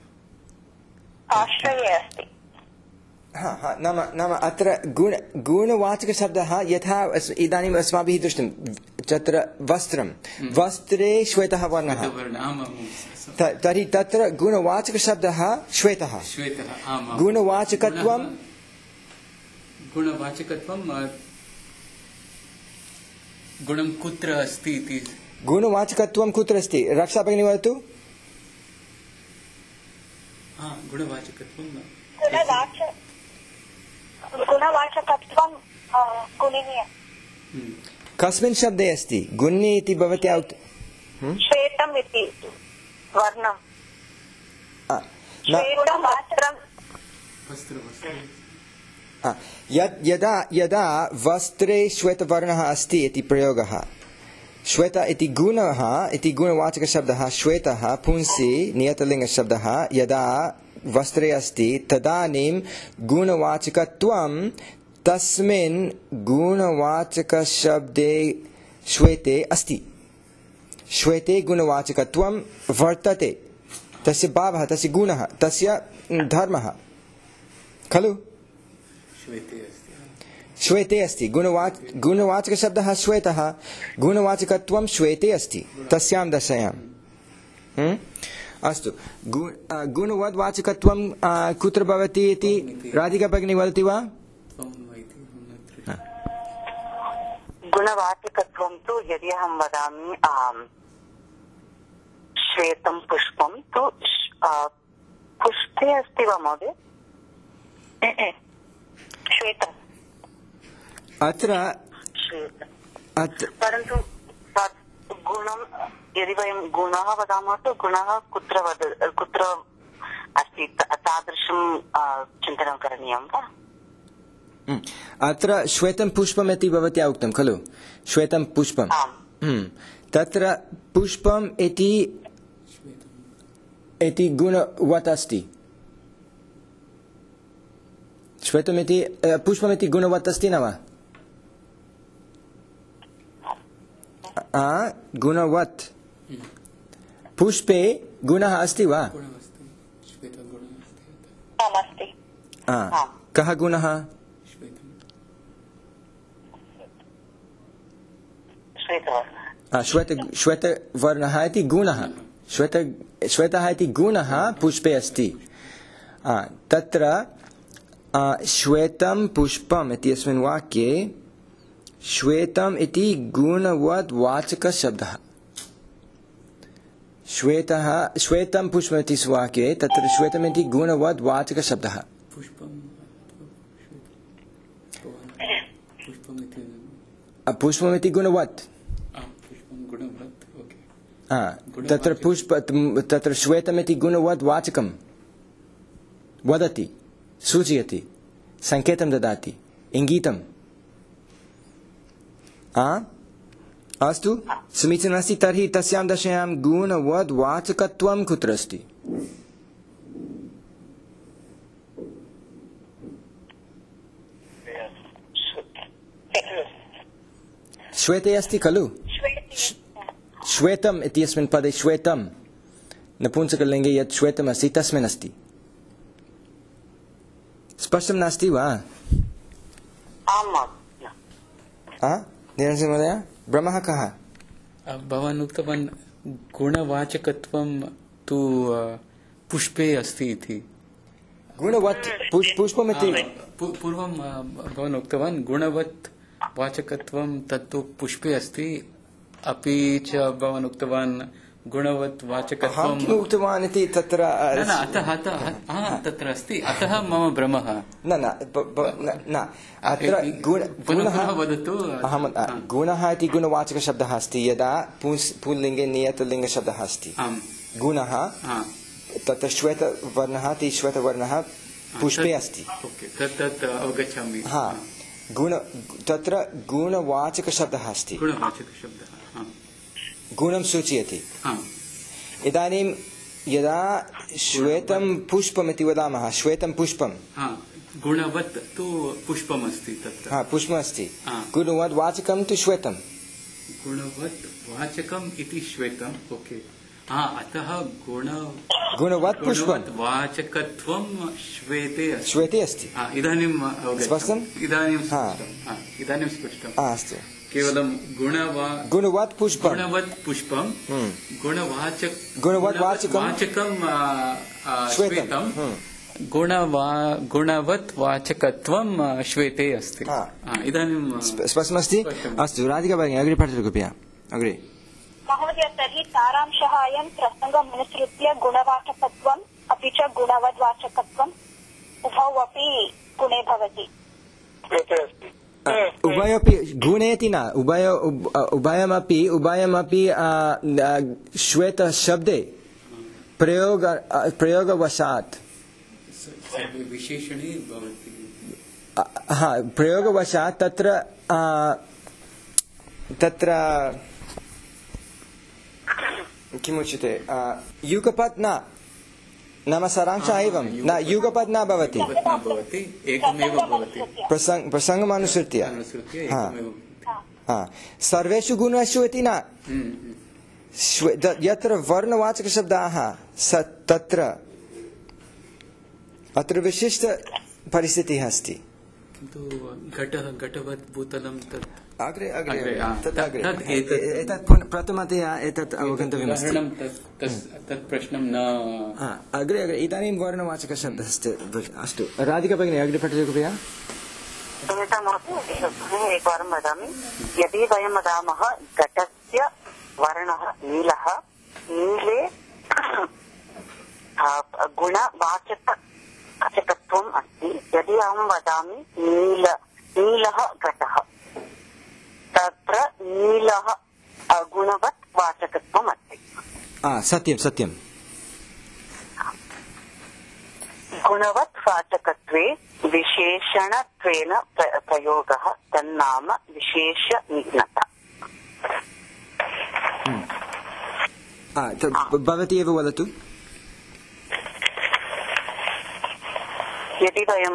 आश्रये अस्ति हा हा नाम नाम अत्र गुण गुणवाचकशब्दः यथा इदानीम् अस्माभिः दृष्टं तत्र वस्त्रं वस्त्रे श्वेतः वर्णः तर्हि तत्र गुणवाचकशब्दः श्वेतः गुणवाचकत्वं गुणवाचकत्वं गुणं कुत्र अस्ति इति गुणवाचकत्वं कुत्र अस्ति रक्षा भगिनी वदतु गुणवाचकत्वं गुणवाचकत्वं गुणिनीय कस्मिन् शब्दे अस्ति गुण्नि इति भवत्या श्वेतम् इति वर्णं श्वेतं वस्त्रं यदा यदा वस्त्रे श्वेतवर्णः अस्ति इति प्रयोगः श्वेत इति गुणः इति गुणवाचकशब्दः श्वेतः पुंसि नियतलिङ्गशब्दः यदा वस्त्रे अस्ति तदानीं गुणवाचकत्वं तस्मिन् गुणवाचकशब्दे श्वेते अस्ति श्वेते गुणवाचकत्वं वर्तते तस्य भावः तस्य गुणः तस्य धर्मः खलु श्वेते अस्ति गुणवाच गुणवाचकशब्दः श्वेतः गुणवाचकत्वं श्वेते अस्ति तस्यां दशायां अस्तु गुणवद्वाचकत्वं कुत्र भवति इति राधिका भगिनी वदति वा गुणवाचकत्वं तु यदि अहं वदामि श्वेतं पुष्पं तु पुष्पे अस्ति वा महोदय श्वेतम् अत्र परन्तु गुणं यदि वयं गुणः वदामः तो गुणः कुत्र वद कुत्र अस्ति तादृशं चिन्तनं करणीयं वा अत्र श्वेतं पुष्पम् इति भवत्या उक्तं खलु श्वेतं पुष्पं तत्र पुष्पम् इति इति गुणवत् अस्ति श्वेतमिति पुष्पमिति गुणवत् अस्ति न वा गुणवत् पुष्पे गुणः अस्ति वा कः गुणः श्वेत श्वेतवर्णः इति गुणः श्वेत श्वेतः इति गुणः पुष्पे अस्ति तत्र श्वेतं पुष्पम् इत्यस्मिन् वाक्ये श्वेतम् इति गुणवद् वाचकशब्दः श्वेतः श्वेतं पुष्पम् इति वाक्ये तत्र श्वेतम् इति गुणवद् वाचकशब्दः पुष्पमिति गुणवत् तत्र पुष्प तत्र श्वेतमिति गुणवद् वाचकं वदति सूचयति संकेतं ददाति इंगितम् अस्तु समीचीनम् अस्ति तर्हि तस्यां दशायां गुणवद् वाचकत्वं कुत्र अस्ति श्वेते अस्ति खलु श्वेतम् इत्यस्मिन् पदे श्वेतं नपुंसकलिङ्गे यत् श्वेतम् अस्ति तस्मिन् अस्ति स्पष्टं नास्ति वा निरञ्जन महोदय ब्रह्मः कः भवान् उक्तवान् गुणवाचकत्वं तु पुष्पे अस्ति इति गुणवत् पुष्पमिति पूर्वं भवान् उक्तवान् गुणवत् वाचकत्वं तत्तु पुष्पे अस्ति अपि च भवान् उक्तवान् गुणवत् वाचकत्वं किम् उक्तवान् इति तत्र अतः तत्र अस्ति अतः मम भ्रमः न न न अत्र गुणः वदतु गुणः इति गुणवाचकशब्दः अस्ति यदा पुल्लिङ्गे नियतलिङ्गशब्दः अस्ति गुणः तत्र श्वेतवर्णः इति श्वेतवर्णः पुष्पे अस्ति तत् अवगच्छामि गुण तत्र गुणवाचकशब्दः अस्ति गुणं सूचयति इदानीं यदा श्वेतं पुष्पमिति वदामः श्वेतं पुष्पं गुणवत् तु पुष्पम् अस्ति तत्र पुष्पम् अस्ति गुणवद् वाचकं तु श्वेतं गुणवत् वाचकम् इति श्वेतम् ओके अतः गुण गुणवत् पुष्पं वाचकत्वं श्वेते श्वेते अस्ति इदानीं स्पष्टम् इदानीं इदानीं स्पष्टम् अस्तु केवलं गुणवा गुणवत् पुष्पं गुणवत् पुष्पं गुणवाचक गुणवत् वाचकं वाचकं श्वेतं गुणवा गुणवत् वाचकत्वं श्वेते अस्ति इदानीं स्पष्टमस्ति अस्तु राधिका भगिनी अग्रे पठतु कृपया अग्रे महोदय तर्हि सारांशः अयं प्रसङ्गमनुसृत्य गुणवाचकत्वम् अपि च गुणवद्वाचकत्वम् उभौ अपि गुणे भवति। उभयोपि गुणेति न, उभय उभयमपि उभयमपि श्वेतशब्दे प्रयोग प्रयोगवशात् विशेषणे भवति। हा, प्रयोगवशात् तत्र तत्र किमुच्यते, युगपत् न, नाम सारांशः एवं न, युगपत् न भवति, प्रसङ्गमनुसृत्य। सर्वेषु गुणेषु इति न, यत्र वर्णवाचकशब्दाः तत्र अत्र विशिष्ट परिस्थितिः अस्ति। किन्तु घटः घटवत् भूतलं तत् अग्रे अग्रे एतत् प्रथमतया एतत् अवगन्तव्यमस्ति। तत् प्रश्नं न अग्रे अग्रे इदानीं वर्णवाचकशब्दः अस्ति। अस्तु, राधिका भगिनी अग्रे पठतु कृपया। एकवारं वदामि, यदि वयं वदामः घटस्य वर्णः नीलः, नीले गुणवाचकत्वम् अस्ति। यदि अहं वदामि नील नीलः घटः, तत्र नीलः गुणवत् वाचकत्वम् अस्ति। सत्यं सत्यं। गुणवत् वाचकत्वे विशेषणत्वेन प्रयोगः तन्नाम विशेषनिघ्नता। भवती एव वदतु। यदि वयं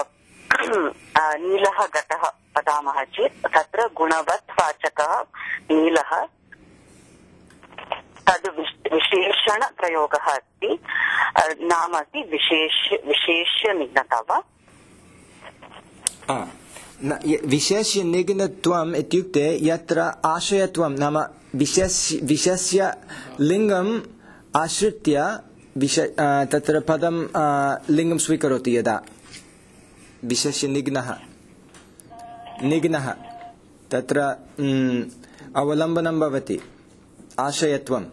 नीलः घटः वदामः चेत् तत्र गुणवत् वाचकः नीलः, तद् विशेषणप्रयोगः अस्ति, नाम अस्ति विशेष विशेष्यनिघ्नता वा? विशेष्यनिघ्नत्वम् इत्युक्ते यत्र आश्रयत्वं, नाम विशेष्य लिङ्गम् आश्रित्य तत्र पदं लिङ्गं स्वीकरोति। यदा विशेष्यनिघ्नः निघ्नः तत्र अवलम्बनं भवति, आश्रयत्वं,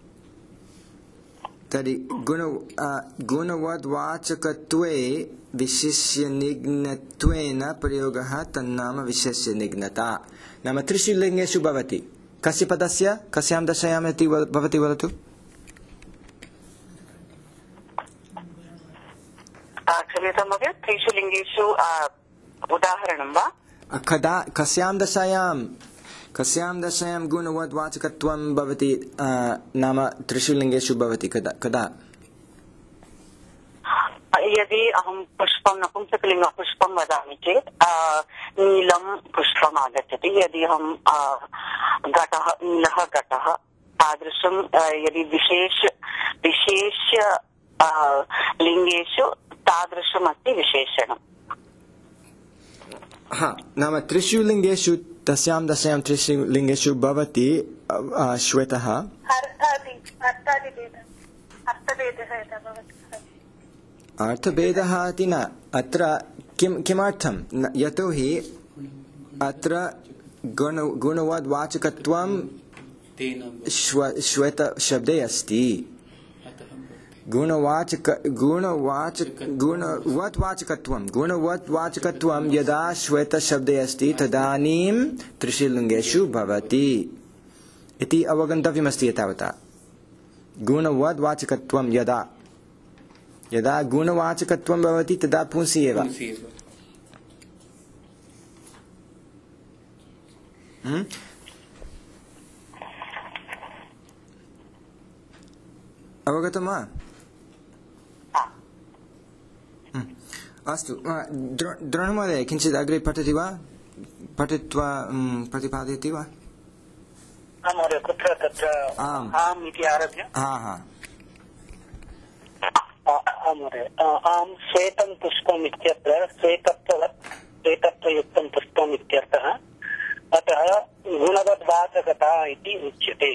तर्हि गुण गुणवद्वाचकत्वे विशेष्यनिघ्नत्वेन प्रयोगः तन्नाम विशेष्यनिघ्नता। नाम त्रिषु लिङ्गेषु भवति। कस्य पदस्य कस्यां दशायाम् इति भवति वदतु? त्रिषु लिङ्गेषु उदाहरणं वा? कदा कस्यां दशायां कस्यां दशायां गुणवद्वाचकत्वं भवति, नाम त्रिषु लिङ्गेषु भवति? कदा कदा? यदि अहं पुष्पं नपुंसकलिङ्ग पुष्पं वदामि चेत् नीलं पुष्पम् आगच्छति। यदि अहं घटः नीलः घटः, तादृशं यदि विशेष विशेष लिङ्गेषु तादृशमस्ति विशेषणम्। हा, नाम त्रिषु लिङ्गेषु तस्यां दशायां त्रिषु लिङ्गेषु भवति श्वेतः। अर्थभेदः इति न, अत्र किं किमर्थं? यतोहि अत्र गुण गुणवद्वाचकत्वं श्वेतशब्दे अस्ति। गुणवाचक गुणवाचक गुणवद्वाचकत्वं गुणवद्वाचकत्वं यदा श्वेतशब्दे अस्ति तदानीं त्रिषु लिङ्गेषु भवति इति अवगन्तव्यमस्ति। एतावता गुणवद्वाचकत्वं यदा यदा गुणवाचकत्वं भवति तदा पुंसि एव। अवगतं वा? अस्तु, द्रोणमहोदय किञ्चित् अग्रे पठति वा? पठित्वा प्रतिपादयति वा? आम् इति आरभ्य। हा हा आम् श्वेतं पुष्पम् इत्यत्र श्वेतत्ववत् श्वेतत्वयुक्तं पुष्पम् इत्यर्थः। अतः गुणवद्वाचकता इति उच्यते।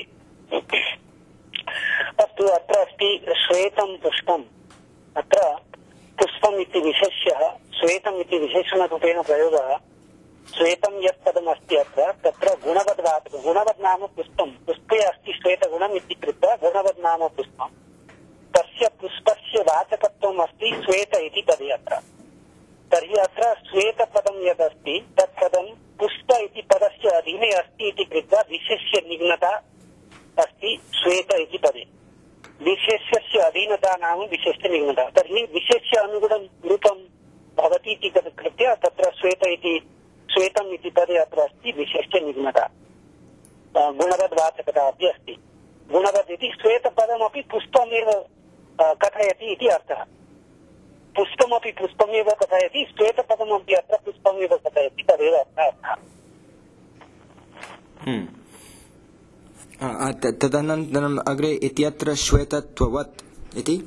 अस्तु, अत्र अस्ति श्वेतं पुष्पम्। अत्र पुष्पम् इति विशेष्यः, श्वेतम् इति विशेषणरूपेण प्रयोगः। श्वेतं यत् पदमस्ति अत्र तत्र गुणवद्वाचकं। गुणवद् नाम पुष्पं, पुष्पे अस्ति श्वेतगुणम् इति कृत्वा गुणवद् नाम पुष्पम्। तस्य तस्य पुष्पस्य वाचकत्वम् अस्ति श्वेत इति पदे अत्र। तर्हि अत्र श्वेतपदं यदस्ति तत्पदं पुष्प इति पदस्य अधीने अस्ति इति कृत्वा विशेष्य निघ्नता अस्ति श्वेत इति पदे। विशेष्यस्य अधीनता नाम विशेष्य निघ्नता। तर्हि विशेष्य अनुगुणं रूपं भवति इति कृत्य तत्र श्वेत इति श्वेतम् इति पदे अत्र अस्ति विशेष्य निघ्नता। गुणवद्वाचकता अपि अस्ति। गुणवद् इति श्वेतपदमपि पुष्पमेव कथयति इति अर्थः। पुष्पमपि पुष्पमेव कथयति, श्वेतपदमपि अत्र पुष्पमेव कथयति, तदेव अर्थः। तदनन्तरम् अग्रे इत्यत्र श्वेतत्ववत् इति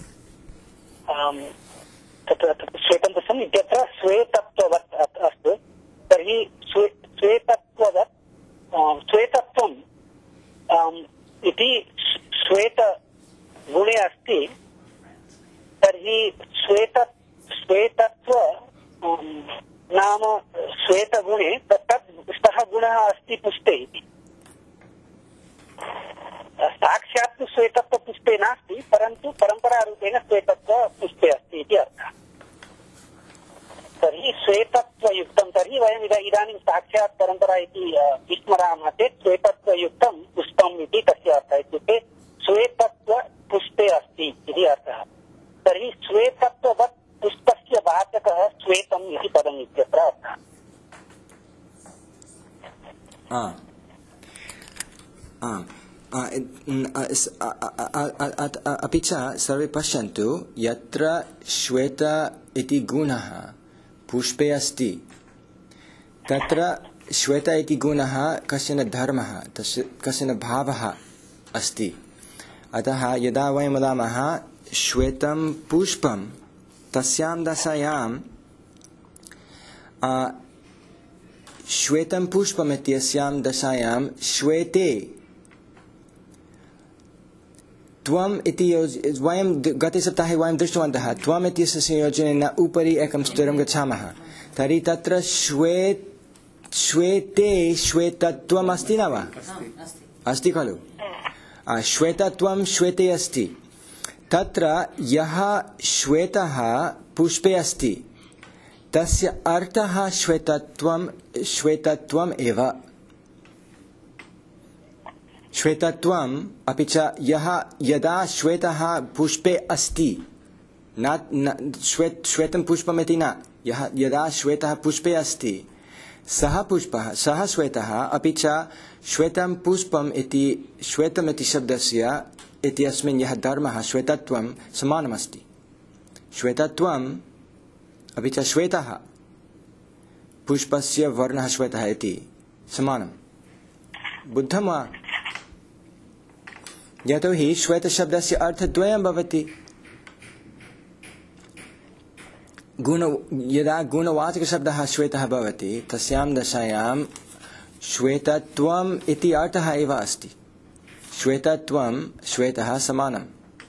तत्र श्वेतं पुष्पम् इत्यत्र श्वेतत्ववत् अस्तु। तर्हि श्वेतत्ववत् श्वेतत्वम् इति श्वेतगुणे अस्ति। तर्हि श्वेत श्वेतत्व नाम श्वेतगुणे तत् सः गुणः अस्ति पुष्पे इति। साक्षात् तु श्वेतत्व पुष्पे नास्ति, परन्तु परम्परारूपेण श्वेतत्व पुष्पे अस्ति इति अर्थः। तर्हि श्वेतत्वयुक्तं, तर्हि वयम् इदानीं साक्षात् परम्परा इति विस्मरामः चेत् श्वेतत्वयुक्तं पुष्पम् इति तस्य अर्थः। इत्युक्ते श्वेतत्व पुष्पे अस्ति इति अर्थः। तर्हि श्वेतत्ववत् पुष्पस्य वाचकः श्वेतम् इति पदम् इत्यत्र अर्थः। अपि च सर्वे पश्यन्तु, यत्र श्वेत इति गुणः पुष्पे अस्ति तत्र श्वेत इति गुणः कश्चन धर्मः, तस्य कश्चन भावः अस्ति। अतः यदा वयं वदामः श्वेतं पुष्पं, तस्यां दशायां श्वेतं पुष्पम् इत्यस्यां दशायां श्वेते त्वम् इति वयं गते सप्ताहे वयं दृष्टवन्तः। त्वम् इत्यस्य संयोजनेन उपरि एकं स्तरं गच्छामः। तर्हि तत्र श्वेत श्वेते श्वेतत्वम् अस्ति न वा? अस्ति खलु? श्वेतत्वं श्वेते अस्ति। तत्र यः श्वेतः पुष्पे अस्ति तस्य अर्थः श्वेतत्वं श्वेतत्वम् एव। श्वेतत्वम् अपि च यः यदा श्वेतः पुष्पे अस्ति, न श्वेत श्वेतं पुष्पम् इति न, यः यदा श्वेतः पुष्पे अस्ति सः पुष्पः सः श्वेतः अपि च श्वेतं पुष्पम् इति श्वेतम् इति शब्दस्य इत्यस्मिन् यः धर्मः श्वेतत्वं समानमस्ति। श्वेतत्वम् अपि च श्वेतः पुष्पस्य वर्णः श्वेतः इति समानं। बुद्धं वा? यतोहि श्वेतशब्दस्य अर्थद्वयं भवति। गुण यदा गुणवाचकशब्दः श्वेतः भवति तस्यां दशायां श्वेतत्वम् इति अर्थः एव अस्ति। श्वेतत्वं श्वेतः समानम्।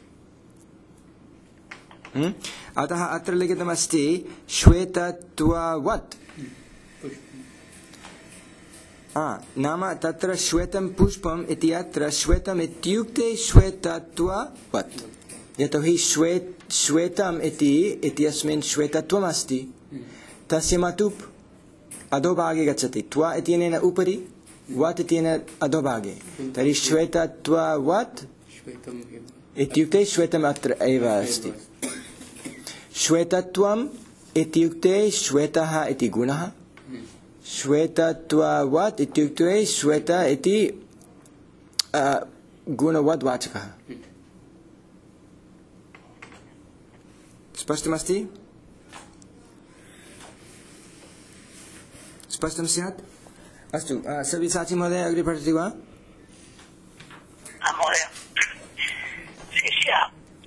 अतः अत्र लिखितमस्ति श्वेतत्ववत्। नाम तत्र श्वेतं पुष्पम् इति अत्र श्वेतम् इत्युक्ते श्वेतत्ववत्। यतोहि श्वेत श्वेतम् इति इत्यस्मिन् श्वेतत्वम् अस्ति। तस्य मतुप् अधोभागे गच्छति। त्व इत्यनेन उपरि, वत् इत्यनेन अधोभागे। तर्हि श्वेतत्ववत् इत्युक्ते श्वेतम् अत्र एव अस्ति। श्वेतत्वम् इत्युक्ते श्वेतः इति गुणः। श्वेतत्ववत् इत्युक्ते श्वेत इति गुणवद्वाचकः। स्पष्टमस्ति? स्पष्टं स्यात्? अस्तु, सव्यसाची महोदय अग्रे पठति वा? महोदय, शिष्य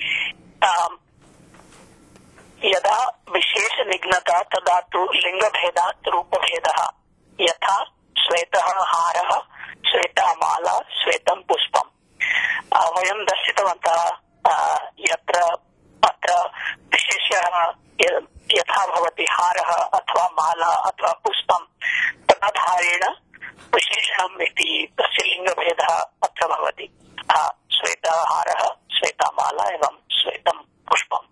यदा विशेष निघ्नता तदा तु लिंगभेदात् रूपभेदः। यथा श्वेतः हारः, श्वेता माला, श्वेतं पुष्पम्। वयं दर्शितवन्तः यत्र अत्र विशेषः यथा भवति हारः अथवा माला अथवा पुष्पं, तदाधारेण विशेषणम् इति तस्य लिंगभेदः अत्र भवति। श्वेतः हारः, श्वेता माला एवं श्वेतं पुष्पम्।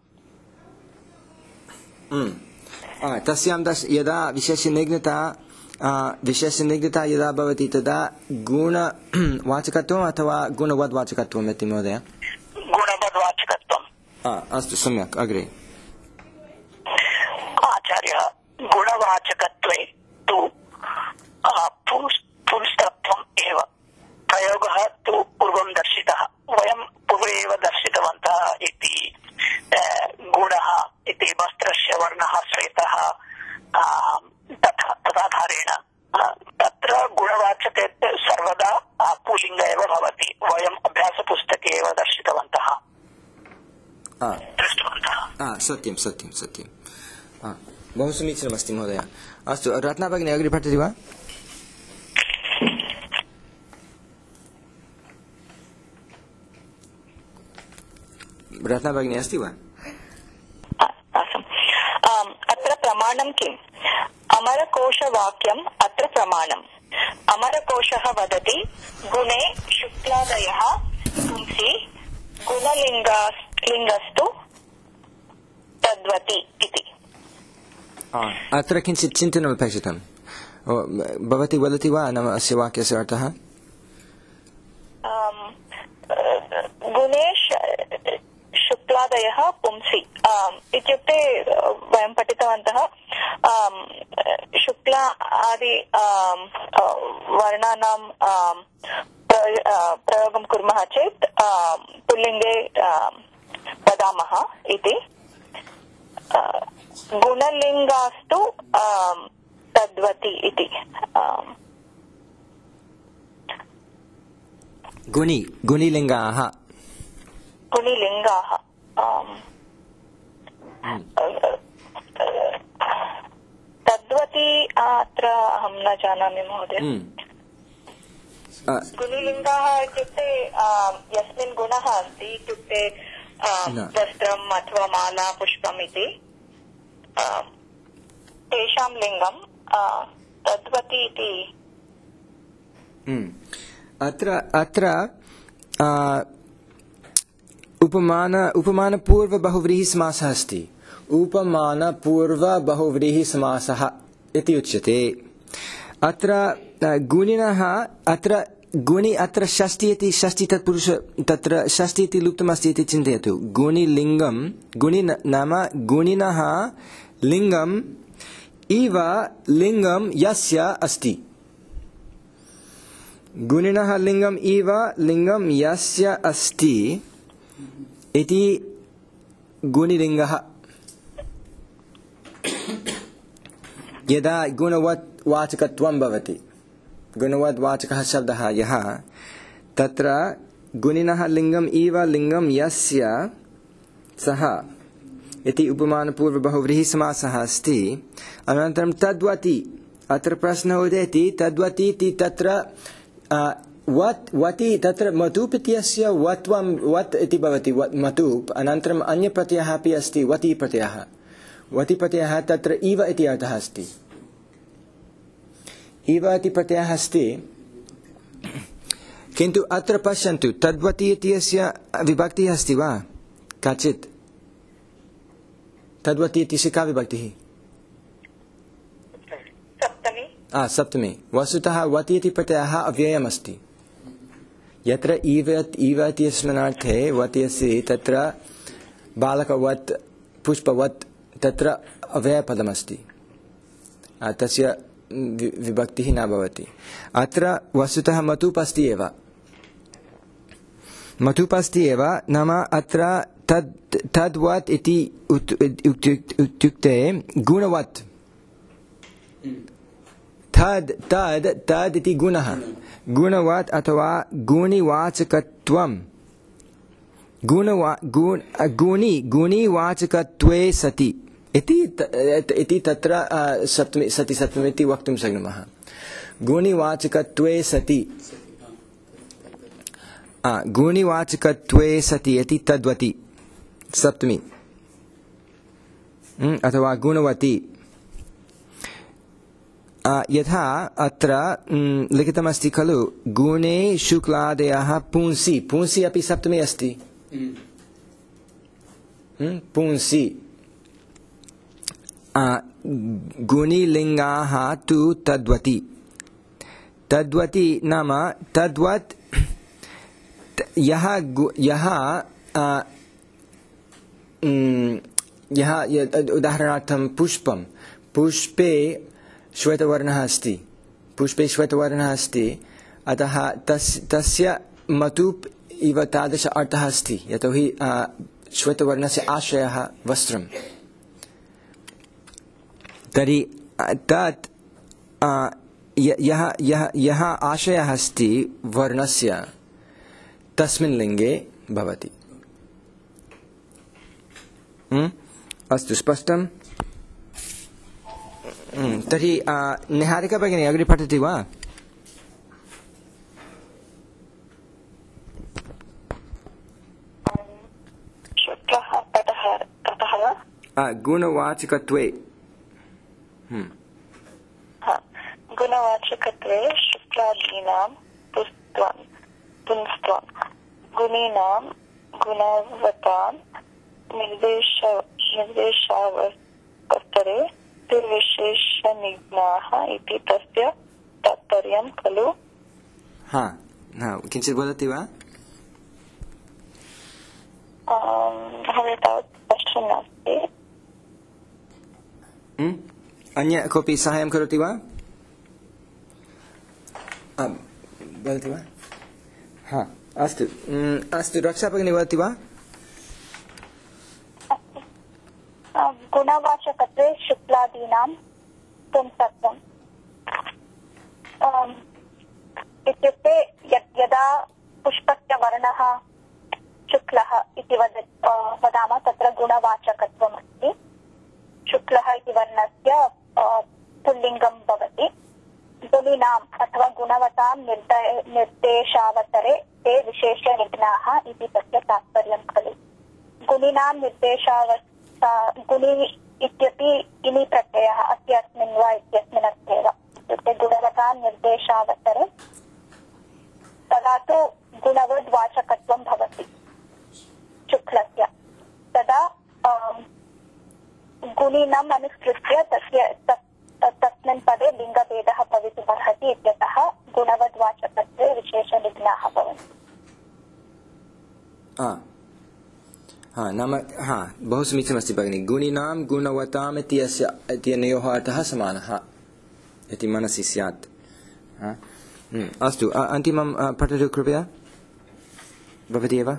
तस्यां दश यदा विशेषनिज्ञता विशेषनिज्ञता यदा भवति तदा गुणवाचकत्वम् अथवा गुणवद्वाचकत्वम् इति महोदय? गुणवद्वाचकत्वम्। अस्तु, सम्यक्। अग्रे आचार्यः गुणवाचकत्वे तु पुंस्तत्वम् एव प्रयोगः तु पूर्वं दर्शितः। वयं पूर्वे एव दर्शितवन्तः इति गुणः इति वस्त्रस्य वर्णः श्वेतः तथा तदाधारेण तत्र गुणवाचके सर्वदा पुल्लिङ्ग एव भवति। वयम् अभ्यासपुस्तके एव दर्शितवन्तः, दृष्टवन्तः। सत्यं सत्यं सत्यं बहु समीचीनमस्ति महोदय। अस्तु, रत्ना भगिनी अग्रे पठति वा? रत्ना भगिनी अस्ति वा? अत्र प्रमाणं किम्? अमरकोशवाक्यम् अत्र प्रमाणम्। अमरकोशः वदति गुणे शुक्लादयः पुंसि गुणलिङ्गस्तु तद्वति इति। अत्र किञ्चित् चिन्तनम् अपेक्षितं। भवती वदति वा नाम अस्य वाक्यस्य अर्थः? गुणे शुक्लादयः पुंसि इत्युक्ते वयं पठितवन्तः शुक्ला आदि वर्णानां प्रयोगं कुर्मः चेत् पुल्लिङ्गे वदामः इति। गुणलिङ्गास्तु तद्वति इति। गुणि गुणिलिङ्गाः गुणिलिङ्गाः तद्वति अत्र अहं न जानामि महोदय। गुणिलिङ्गाः इत्युक्ते यस्मिन् गुणः अस्ति, इत्युक्ते वस्त्रम् अथवा माला पुष्पम् इति तेषां लिङ्गं तद्वति इति। अत्र अत्र उपमान उपमानपूर्वबहुव्रीहि समासः अस्ति। उपमानपूर्वबहुव्रीहि समासः इति उच्यते। अत्र गुणिनः अत्र गुणि अत्र षष्ठी इति षष्ठी तत्पुरुष तत्र षष्ठी इति लुप्तमस्ति इति चिन्तयतु। गुणिलिङ्गं गुणि नाम गुणिनः लिङ्गम् इव लिङ्गं यस्य अस्ति। गुणिनः लिङ्गम् इव लिङ्गं यस्य अस्ति इति गुणिलिङ्गः। यदा गुणवत् वाचकत्वं भवति, गुणवद्वाचकः शब्दः यः, तत्र गुणिनः लिङ्गम् इव लिङ्गं यस्य सः इति उपमानपूर्वबहुव्रीहि समासः अस्ति। अनन्तरं तद्वति, अत्र प्रश्नः उदेति तद्वति इति तत्र वत् वति तत्र मतुप् इत्यस्य वत्वं वत् इति भवति मतुप्। अनन्तरम् अन्यप्रत्ययः अपि अस्ति वति प्रत्ययः। वति प्रत्ययः तत्र इव इति अर्थः अस्ति। इव इति प्रत्ययः अस्ति, किन्तु अत्र पश्यन्तु तद्वति इत्यस्य विभक्तिः अस्ति वा काचित्? तद्वति इत्यस्य का विभक्तिः? सप्तमी। आ सप्तमी। वस्तुतः वति इति प्रत्ययः अव्ययमस्ति। यत्र इव इव इत्यस्मिन् अर्थे वति अस्ति तत्र बालकवत् पुष्पवत् तत्र अव्ययपदमस्ति, तस्य विभक्तिः न भवति। अत्र वस्तुतः मतुप् अस्ति एव मतुप् अस्ति एव नाम अत्र तद् तद्वत् इति इत्युक्ते गुणवत्। तद् तद् तद् इति गुणः, गुणवत् अथवा गुणिवाचकत्वं गुणवा गुण गुणि गुणिवाचकत्वे सति इति तत्र सप्तमी सति सप्तमी इति वक्तुं शक्नुमः। गुणिवाचकत्वे सति गुणिवाचकत्वे सति इति तद्वति सप्तमी अथवा गुणवती। यथा अत्र लिखितमस्ति खलु गुणे शुक्लादयः पुंसि, पुंसि अपि सप्तमी अस्ति। पुंसि गुणिलिङ्गाः तु तद्वति तद्वति नाम तद्वत् यः यः यः उदाहरणार्थं पुष्पं पुष्पे श्वेतवर्णः अस्ति पुष्पे श्वेतवर्णः अस्ति अतः तस् तस्य मतुप् इव तादृश अर्थः अस्ति यतोहि श्वेतवर्णस्य आश्रयः वस्त्रं तर्हि तत् यः यः यः आशयः अस्ति वर्णस्य तस्मिन् लिङ्गे भवति अस्तु स्पष्टं तर्हि निहारिका भगिनी अग्रे पठति वा गुणवाचकत्वे गुणवाचकत्वे शुक्लादीनां पुंस्त्वं पुंस्त्वं गुणीनां गुणवतां निर्देश निर्देशावस्तरे विशेषनिज्ञाः इति तस्य तात्पर्यं खलु। हा हा किञ्चित् वदति वा? अहं तावत् स्पष्टं नास्ति। अन्य कोऽपि साहाय्यं करोति वा? वदति वा? हा अस्तु अस्तु रक्षा भगिनी वदति वा? गुणवाचकत्वे शुक्लादीनां पुंसत्वम् इत्युक्ते यदा पुष्पस्य वर्णः शुक्लः इति वदामः तत्र गुणवाचकत्वमस्ति। शुक्लः इति वर्णस्य पुल्लिङ्गं भवति। गुणिनाम् अथवा गुणवतां निर्देशावसरे ते विशेषनिघ्नाः इति तस्य तात्पर्यं खलु। गुणिनां निर्देशावस गुणि इत्यपि इनि प्रत्ययः अस्ति अस्मिन् वा इत्यस्मिन् अस्त्येव इत्युक्ते गुणवतां निर्देशावसरे तदा तु गुणवद्वाचकत्वं भवति शुक्लस्य। तदा गुणिनम् अनुसृत्य तस्य तस्मिन् पदे लिङ्गभेदः भवितुमर्हति इत्यतः गुणवद्वाचकत्वे विशेषनिघ्नाः भवन्ति। हा नाम हा बहु समीचीनमस्ति भगिनि। गुणिनां गुणवताम् इत्यस्य इत्यनयोः अर्थः समानः इति मनसि स्यात्। अस्तु अन्तिमं पठतु कृपया भवती एव।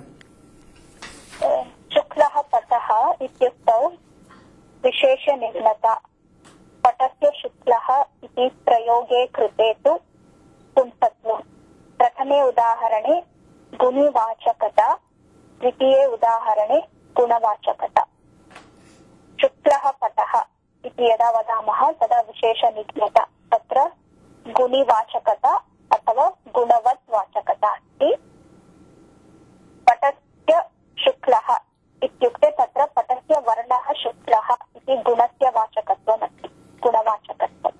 शुक्लः पटः इत्युक्तौ विशेषनिघ्नता। पटस्य शुक्लः इति प्रयोगे कृते तु पुंसत्वं। प्रथमे उदाहरणे गुणिवाचकता, द्वितीये उदाहरणे गुणवाचकता। शुक्लः पटः इति यदा वदामः तदा विशेषनिघ्नता तत्र गुणिवाचकता अथवा गुणवत् वाचकता अस्ति। पटस्य शुक्लः इत्युक्ते तत्र पटस्य वर्णः शुक्लः इति गुणस्य वाचकत्वमस्ति, गुणवाचकत्वम्।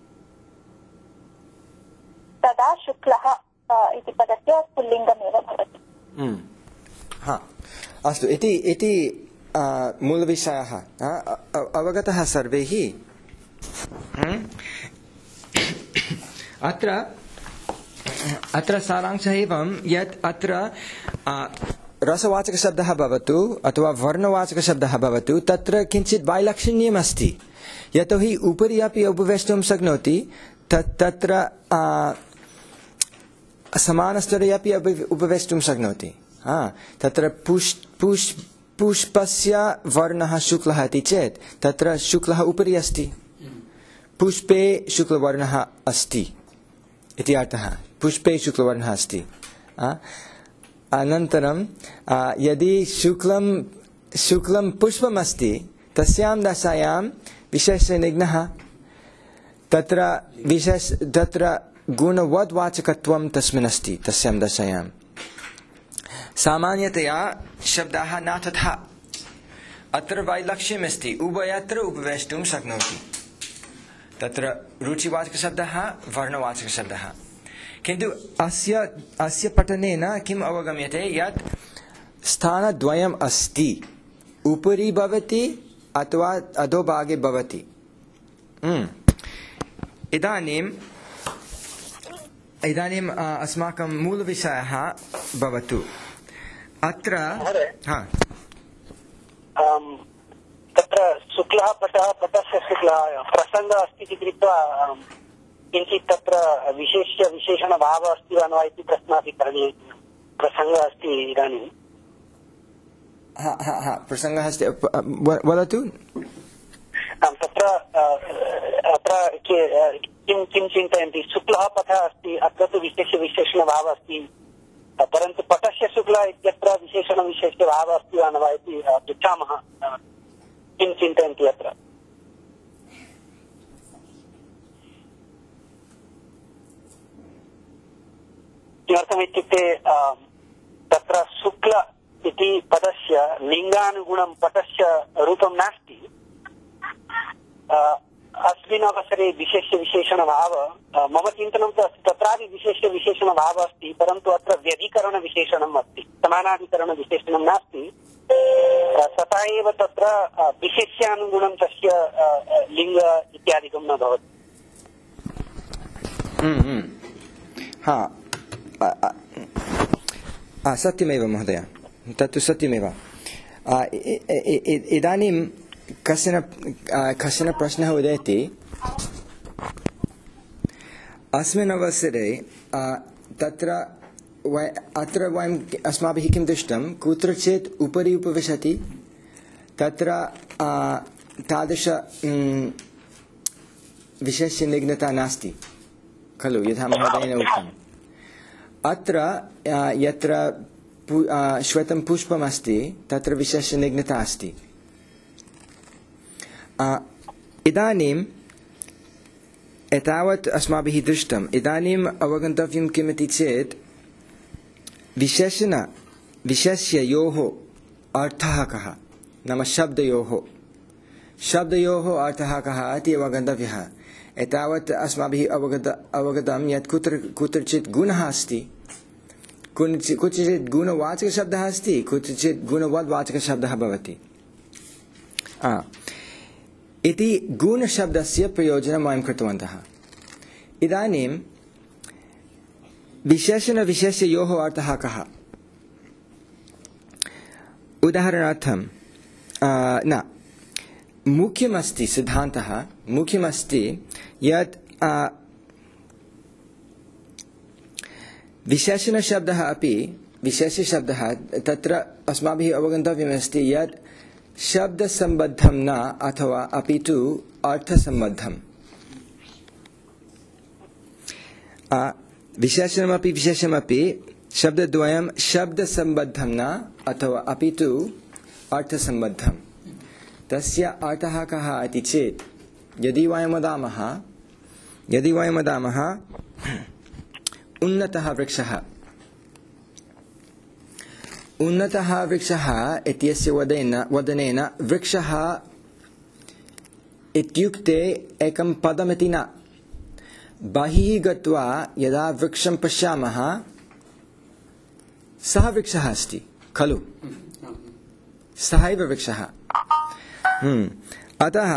तदा शुक्लः इति पदस्य पुल्लिङ्गमेव भवति। हा अस्तु इति इति मूलविषयः अवगतः सर्वैः। अत्र अत्र सारांशः एवं यत् अत्र रसवाचकशब्दः भवतु अथवा वर्णवाचकशब्दः भवतु तत्र किञ्चित् वैलक्षण्यम् अस्ति। यतोहि उपरि अपि उपवेष्टुं शक्नोति तत्र समानस्तरे अपि उपवेष्टुं शक्नोति। हा तत्र पुष् पुष् पुष्पस्य वर्णः शुक्लः इति चेत् तत्र शुक्लः उपरि अस्ति, पुष्पे शुक्लवर्णः अस्ति इति अर्थः। पुष्पे शुक्लवर्णः अस्ति। अनन्तरं यदि शुक्लं शुक्लं पुष्पम् अस्ति तस्यां दशायां विशेषनिघ्नः तत्र विशेष तत्र गुणवद्वाचकत्वं तस्मिन् अस्ति तस्यां दशायां। सामान्यतया शब्दाः न तथा। अत्र वैलक्ष्यमस्ति, उभयत्र उपवेष्टुं शक्नोति। तत्र रुचिवाचकशब्दः वर्णवाचकशब्दः। किन्तु अस्य अस्य पठनेन किम् अवगम्यते यत् स्थानद्वयम् अस्ति, उपरि भवति अथवा अधोभागे भवति। इदानीम् इदानीम् अस्माकं मूलविषयः भवतु अत्र। तत्र शुक्लः पटः पटस्य शुक्लः प्रसङ्गः अस्ति इति कृत्वा किञ्चित् तत्र विशेष्य विशेषणभावः अस्ति वा न वा इति प्रश्नः करणीयः। प्रसङ्गः अस्ति इदानीं। हा हा हा प्रसङ्गः अस्ति, वदतु। तत्र अत्र किं किं चिन्तयन्ति, शुक्लः पटः अस्ति, अत्र तु विशेष्य विशेषणभावः अस्ति, परन्तु पटस्य शुक्लः इत्यत्र विशेषणविशेष्यभावः अस्ति वा न वा इति पृच्छामः। किं चिन्तयन्ति अत्र? किमर्थमित्युक्ते तत्र शुक्ल इति पदस्य लिङ्गानुगुणं पटस्य रूपं नास्ति। अस्मिन् अवसरे विशेष्य विशेषणभाव मम चिन्तनं तु अस्ति, तत्रापि विशेष्य विशेषणभावः अस्ति, परन्तु अत्र व्यधिकरणविशेषणम् अस्ति, समानाधिकरणविशेषणं नास्ति। तथा एव तत्र विशेष्यानुगुणं तस्य लिङ्ग इत्यादिकं न भवति। सत्यमेव महोदय, तत्तु सत्यमेव। इदानीं कश्चन कश्चन प्रश्नः उदेति। अस्मिन् अवसरे तत्र अत्र वयं अस्माभिः किं दृष्टं, कुत्रचित् उपरि उपविशति तत्र तादृश विशेष्य निघ्नता नास्ति खलु, यथा महोदयेन उक्तम्। अत्र यत्र श्वेतं पुष्पमस्ति तत्र विशेष्य निघ्नता अस्ति। इदानीम् एतावत् अस्माभिः दृष्टम्। इदानीम् अवगन्तव्यं किमिति चेत् विशेषण विशेष्ययोः अर्थः कः, नाम शब्दयोः शब्दयोः अर्थः कः इति अवगन्तव्यः। एतावत् अस्माभिः अवगत अवगतं यत् कुत्र कुत्रचित् गुणः अस्ति, कुत्रचित् गुणवाचकशब्दः अस्ति, कुत्रचित् गुणवद्वाचकशब्दः भवति। इति गुणशब्दस्य प्रयोजनं वयं कृतवन्तः। इदानीं विशेषणविशेष्ययोः अर्थः कः? उदाहरणार्थं न मुख्यमस्ति सिद्धान्तः, मुख्यमस्ति यत् विशेषणशब्दः अपि विशेष्यशब्दः तत्र अस्माभिः अवगन्तव्यमस्ति यत् शब्दसम्बद्धं न अथवा अपि तु अर्थसम्बद्धम्। विशेषणमपि विशेषमपि शब्दद्वयं शब्दसम्बद्धं न अथवा अपि तु अर्थसम्बद्धम्। तस्य अर्थः कः इति चेत् यदि वयं वदामः यदि वयं वदामः उन्नतः वृक्षः, उन्नतः वृक्षः इत्यस्य वदेन वदनेन वृक्षः इत्युक्ते एकं पदमिति न। बहिः गत्वा यदा वृक्षं पश्यामः सः वृक्षः अस्ति खलु, सः एव वृक्षः। अतः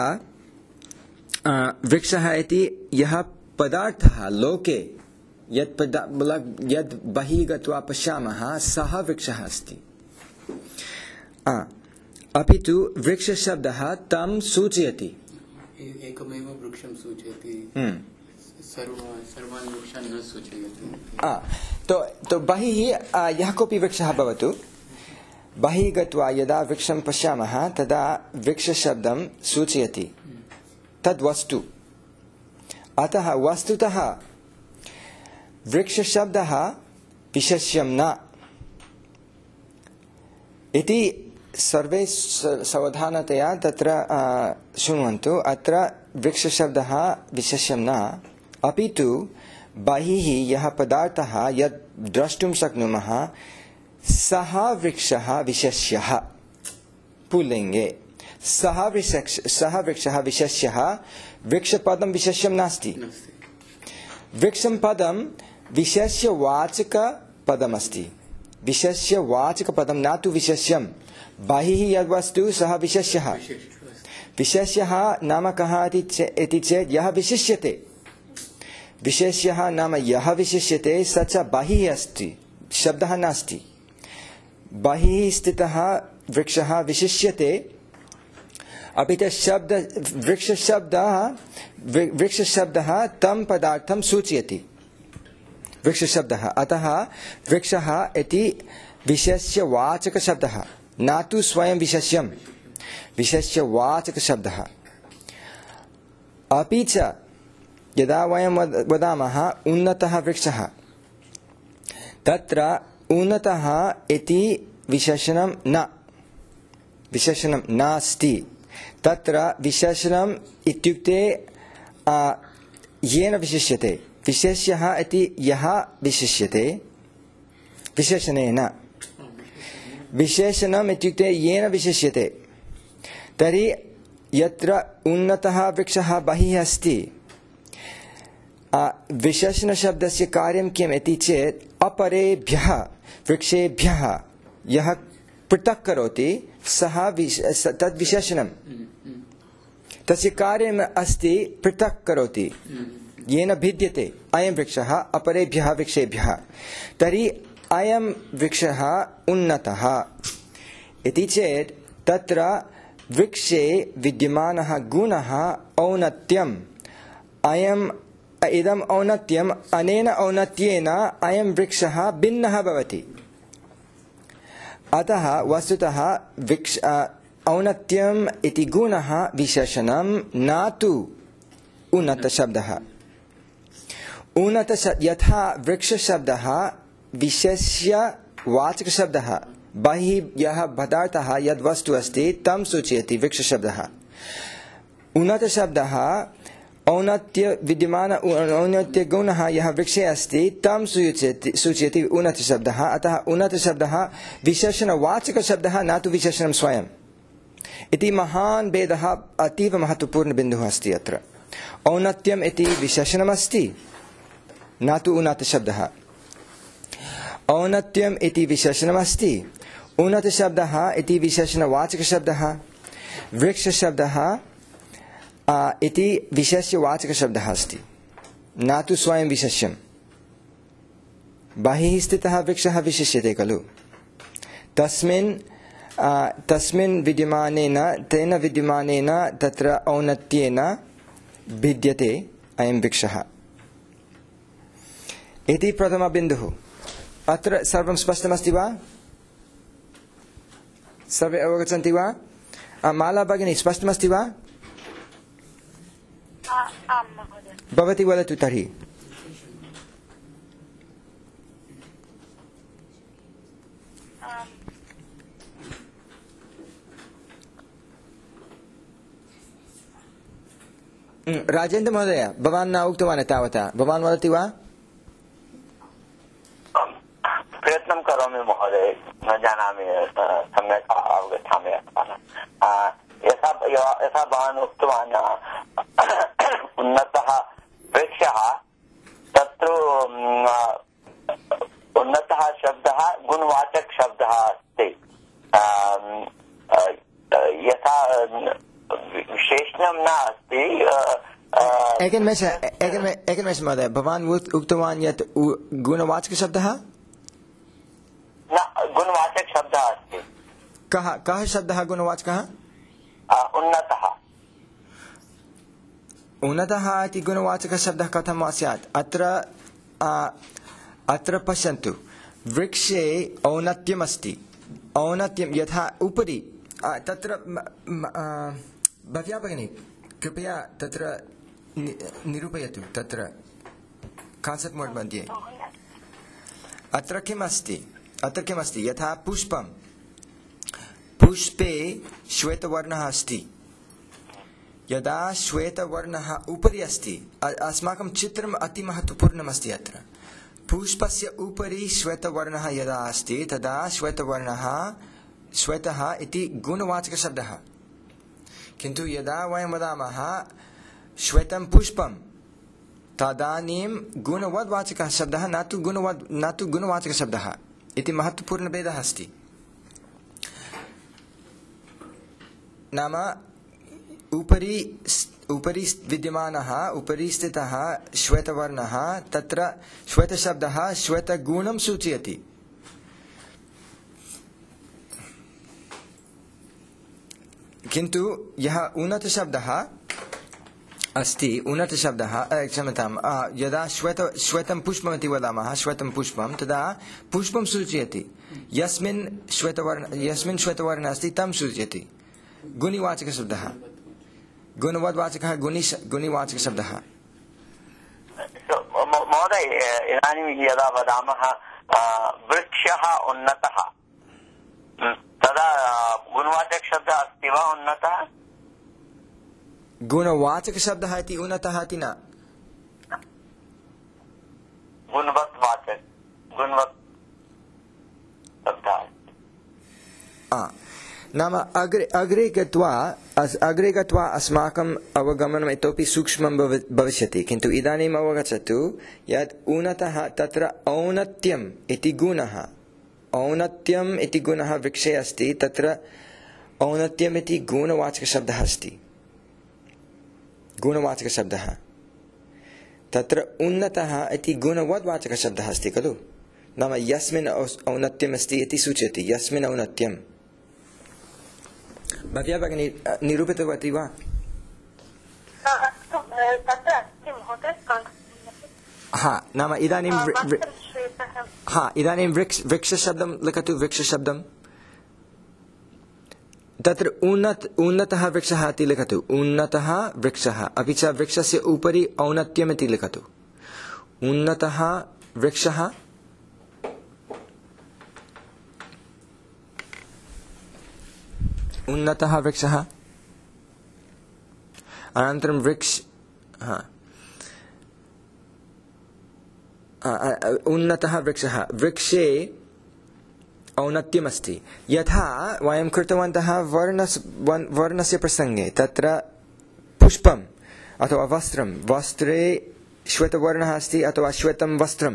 वृक्षः इति यः पदार्थः लोके यत् पदा यद् बहिः गत्वा पश्यामः सः वृक्षः अस्ति। अपि तु वृक्षशब्दः तं सूचयति, एकमेव वृक्षं सूचयति, सर्वान् वृक्षान् न सूचयति। तो तो बहिः यः कोऽपि वृक्षः भवतु, बहिः गत्वा यदा वृक्षं पश्यामः तदा वृक्षशब्दं सूचयति तद्वस्तु। अतः वस्तुतः वृक्षशब्दः विशेष्यं न इति सर्वे सावधानतया तत्र शृण्वन्तु। अत्र वृक्षशब्दः विशेष्यं न, अपि तु बहिः यः पदार्थः यद् द्रष्टुं शक्नुमः सः वृक्षः विशेष्यः। पुल्लिङ्गे सः वृक्ष सः वृक्षः विशेष्यः। वृक्षपदं विशेष्यं नास्ति, वृक्षं पदं विशेष्यवाचकपदमस्ति। विशेष्यवाचकपदं न तु विशेष्यं बहिः यद्वस्तु सः विशेष्यः विशेष्यः नाम कः इति चेत् यः विशिष्यते विशेष्यः नाम यः विशिष्यते स च बहिः अस्ति शब्दः नास्ति बहिः स्थितः वृक्षः विशिष्यते अपि च शब्द वृक्षशब्दः वृक्षशब्दः तं पदार्थं सूचयति वृक्षशब्दः अतः वृक्षः इति विशेष्यवाचकशब्दः न तु स्वयं विशेष्यं विशेष्यवाचकशब्दः अपि च यदा वयं वदामः उन्नतः वृक्षः तत्र उन्नतः इति विशेषणं न विशेषणं नास्ति तत्र विशेषणम् इत्युक्ते येन विशिष्यते विशेष्यः इति यः विशिष्यते विशेषणेन विशेषणम् इत्युक्ते येन विशिष्यते तर्हि यत्र उन्नतः वृक्षः बहिः अस्ति विशेषणशब्दस्य कार्यं किम् इति चेत् अपरेभ्यः वृक्षेभ्यः यः पृथक् करोति सः तद् विशेषणं तस्य कार्यम् अस्ति पृथक् करोति येन भिद्यते अयं वृक्षः अपरेभ्यः वृक्षेभ्यः तर्हि अयं वृक्षः उन्नतः इति चेत् तत्र वृक्षे विद्यमानः गुणः औन्नत्यम् अयम् इदम् औन्नत्यम् अनेन औन्नत्येन अयं वृक्षः भिन्नः भवति अतः वस्तुतः वृक्ष औन्नत्यम् इति गुणः विशेषणं न तु उन्नतशब्दः उन्नत यथा वृक्षशब्दः विशेष्यवाचकशब्दः बहिः यः पदार्थः यद्वस्तु अस्ति तं सूचयति वृक्षशब्दः उन्नतशब्दः औन्नत्य विद्यमान औन्नत्य गुणः यः वृक्षे अस्ति तं सूचयति सूचयति उन्नतशब्दः अतः उन्नतशब्दः विशेषणवाचकशब्दः न तु विशेषणं स्वयम् इति महान् भेदः अतीव महत्वपूर्णबिन्दुः अस्ति अत्र औन्नत्यम् इति विशेषणमस्ति न तु उन्नतशब्दः औन्नत्यम् इति विशेषणमस्ति उन्नतशब्दः इति विशेषणवाचकशब्दः वृक्षशब्दः इति विशेष्यवाचकशब्दः अस्ति न तु स्वयं विशेष्यं बहिः स्थितः वृक्षः विशिष्यते खलु तस्मिन् तस्मिन् विद्यमानेन तेन विद्यमानेन तत्र औन्नत्येन भिद्यते अयं वृक्षः इति प्रथमबिन्दुः अत्र सर्वं स्पष्टमस्ति वा सर्वे अवगच्छन्ति वा माला भगिनी स्पष्टमस्ति वा भवती वदतु तर्हि राजेन्द्र महोदय भवान् न उक्तवान् तावता भवान् वदति वा प्रयत्नं करोमि महोदय न जानामि सम्यक् अवगच्छामि यथा यथा भवान् उक्तवान् उन्नतः वृक्षः तत्र उन्नतः शब्दः गुणवाचक शब्दः अस्ति यथा विशेषणं न अस्ति एकनिमेष एकनिमेष महोदय भवान् उक्तवान् यत् गुणवाचकशब्दः न गुणवाचक शब्दः अस्ति कः कः शब्दः गुणवाचकः उन्नतः उन्नतः इति गुणवाचकशब्दः कथं वा स्यात् अत्र अत्र पश्यन्तु वृक्षे औन्नत्यमस्ति औन्नत्यं यथा उपरि तत्र भव्या भगिनी कृपया तत्र निरूपयतु तत्र कान्सेप्ट् मोड् मध्ये अत्र किम् अस्ति अत्र किम् अस्ति यथा पुष्पं पुष्पे श्वेतवर्णः अस्ति यदा श्वेतवर्णः उपरि अस्ति अस्माकं चित्रम् अति महत्वपूर्णम् अस्ति अत्र पुष्पस्य उपरि श्वेतवर्णः यदा अस्ति तदा श्वेतवर्णः श्वेतः इति गुणवाचकशब्दः किन्तु यदा वयं वदामः श्वेतं पुष्पं तदानीं गुणवद्वाचकः शब्दः न तु गुणवद् न तु गुणवाचकशब्दः इति महत्वपूर्णभेदः अस्ति। नाम उपरि उपरि विद्यमानः उपरि स्थितः श्वेतवर्णः तत्र श्वेतशब्दः श्वेतगुणं सूचयति। किन्तु यः उन्नतशब्दः अस्ति उन्नतशब्दः क्षम्यतां यदा श्वेत श्वेतं पुष्पमिति वदामः श्वेतं पुष्पं तदा पुष्पं सूचयति यस्मिन् श्वेतवर्ण यस्मिन् श्वेतवर्णः अस्ति तं सूचयति। गुणिवाचकशब्दः गुणवद्वाचकः गुणि गुणिवाचकशब्दः। महोदय इदानीं यदा वदामः वृक्षः उन्नतः तदा गुणवाचकशब्दः अस्ति वा उन्नतः? गुणवाचकशब्दः इति उन्नतः इति न गुणवत्वाचक गुणवत् शब्दः। नाम अग्रे अग्रे गत्वा अग्रे गत्वा अस्माकम् अवगमनम् इतोपि सूक्ष्मं भविष्यति। किन्तु इदानीम् अवगच्छतु यत् उन्नतः तत्र औन्नत्यम् इति गुणः औन्नत्यम् इति गुणः वृक्षे अस्ति। तत्र औन्नत्यम् इति गुणवाचकशब्दः अस्ति गुणवाचकशब्दः। तत्र उन्नतः इति गुणवद्वाचकशब्दः अस्ति खलु। नाम यस्मिन् औन्नत्यम् अस्ति इति सूचयति यस्मिन् औन्नत्यम्। भव्या भगिनी निरूपितवती वा? हा नाम इदानीं हा इदानीं वृक्ष वृक्षशब्दं लिखतु वृक्षशब्दं। तत्र उन्नत उन्नतः वृक्षः इति लिखतु उन्नतः वृक्षः। अपि च वृक्षस्य उपरि औन्नत्यम् इति लिखतु उन्नतः वृक्षः। उन्नतः वृक्षः अनन्तरं वृक्ष हा उन्नतः वृक्षः वृक्षे औन्नत्यमस्ति। यथा वयं कृतवन्तः वर्णस् वर्णस्य प्रसङ्गे तत्र पुष्पम् अथवा वस्त्रं वस्त्रे श्वेतवर्णः अस्ति अथवा श्वेतं वस्त्रं।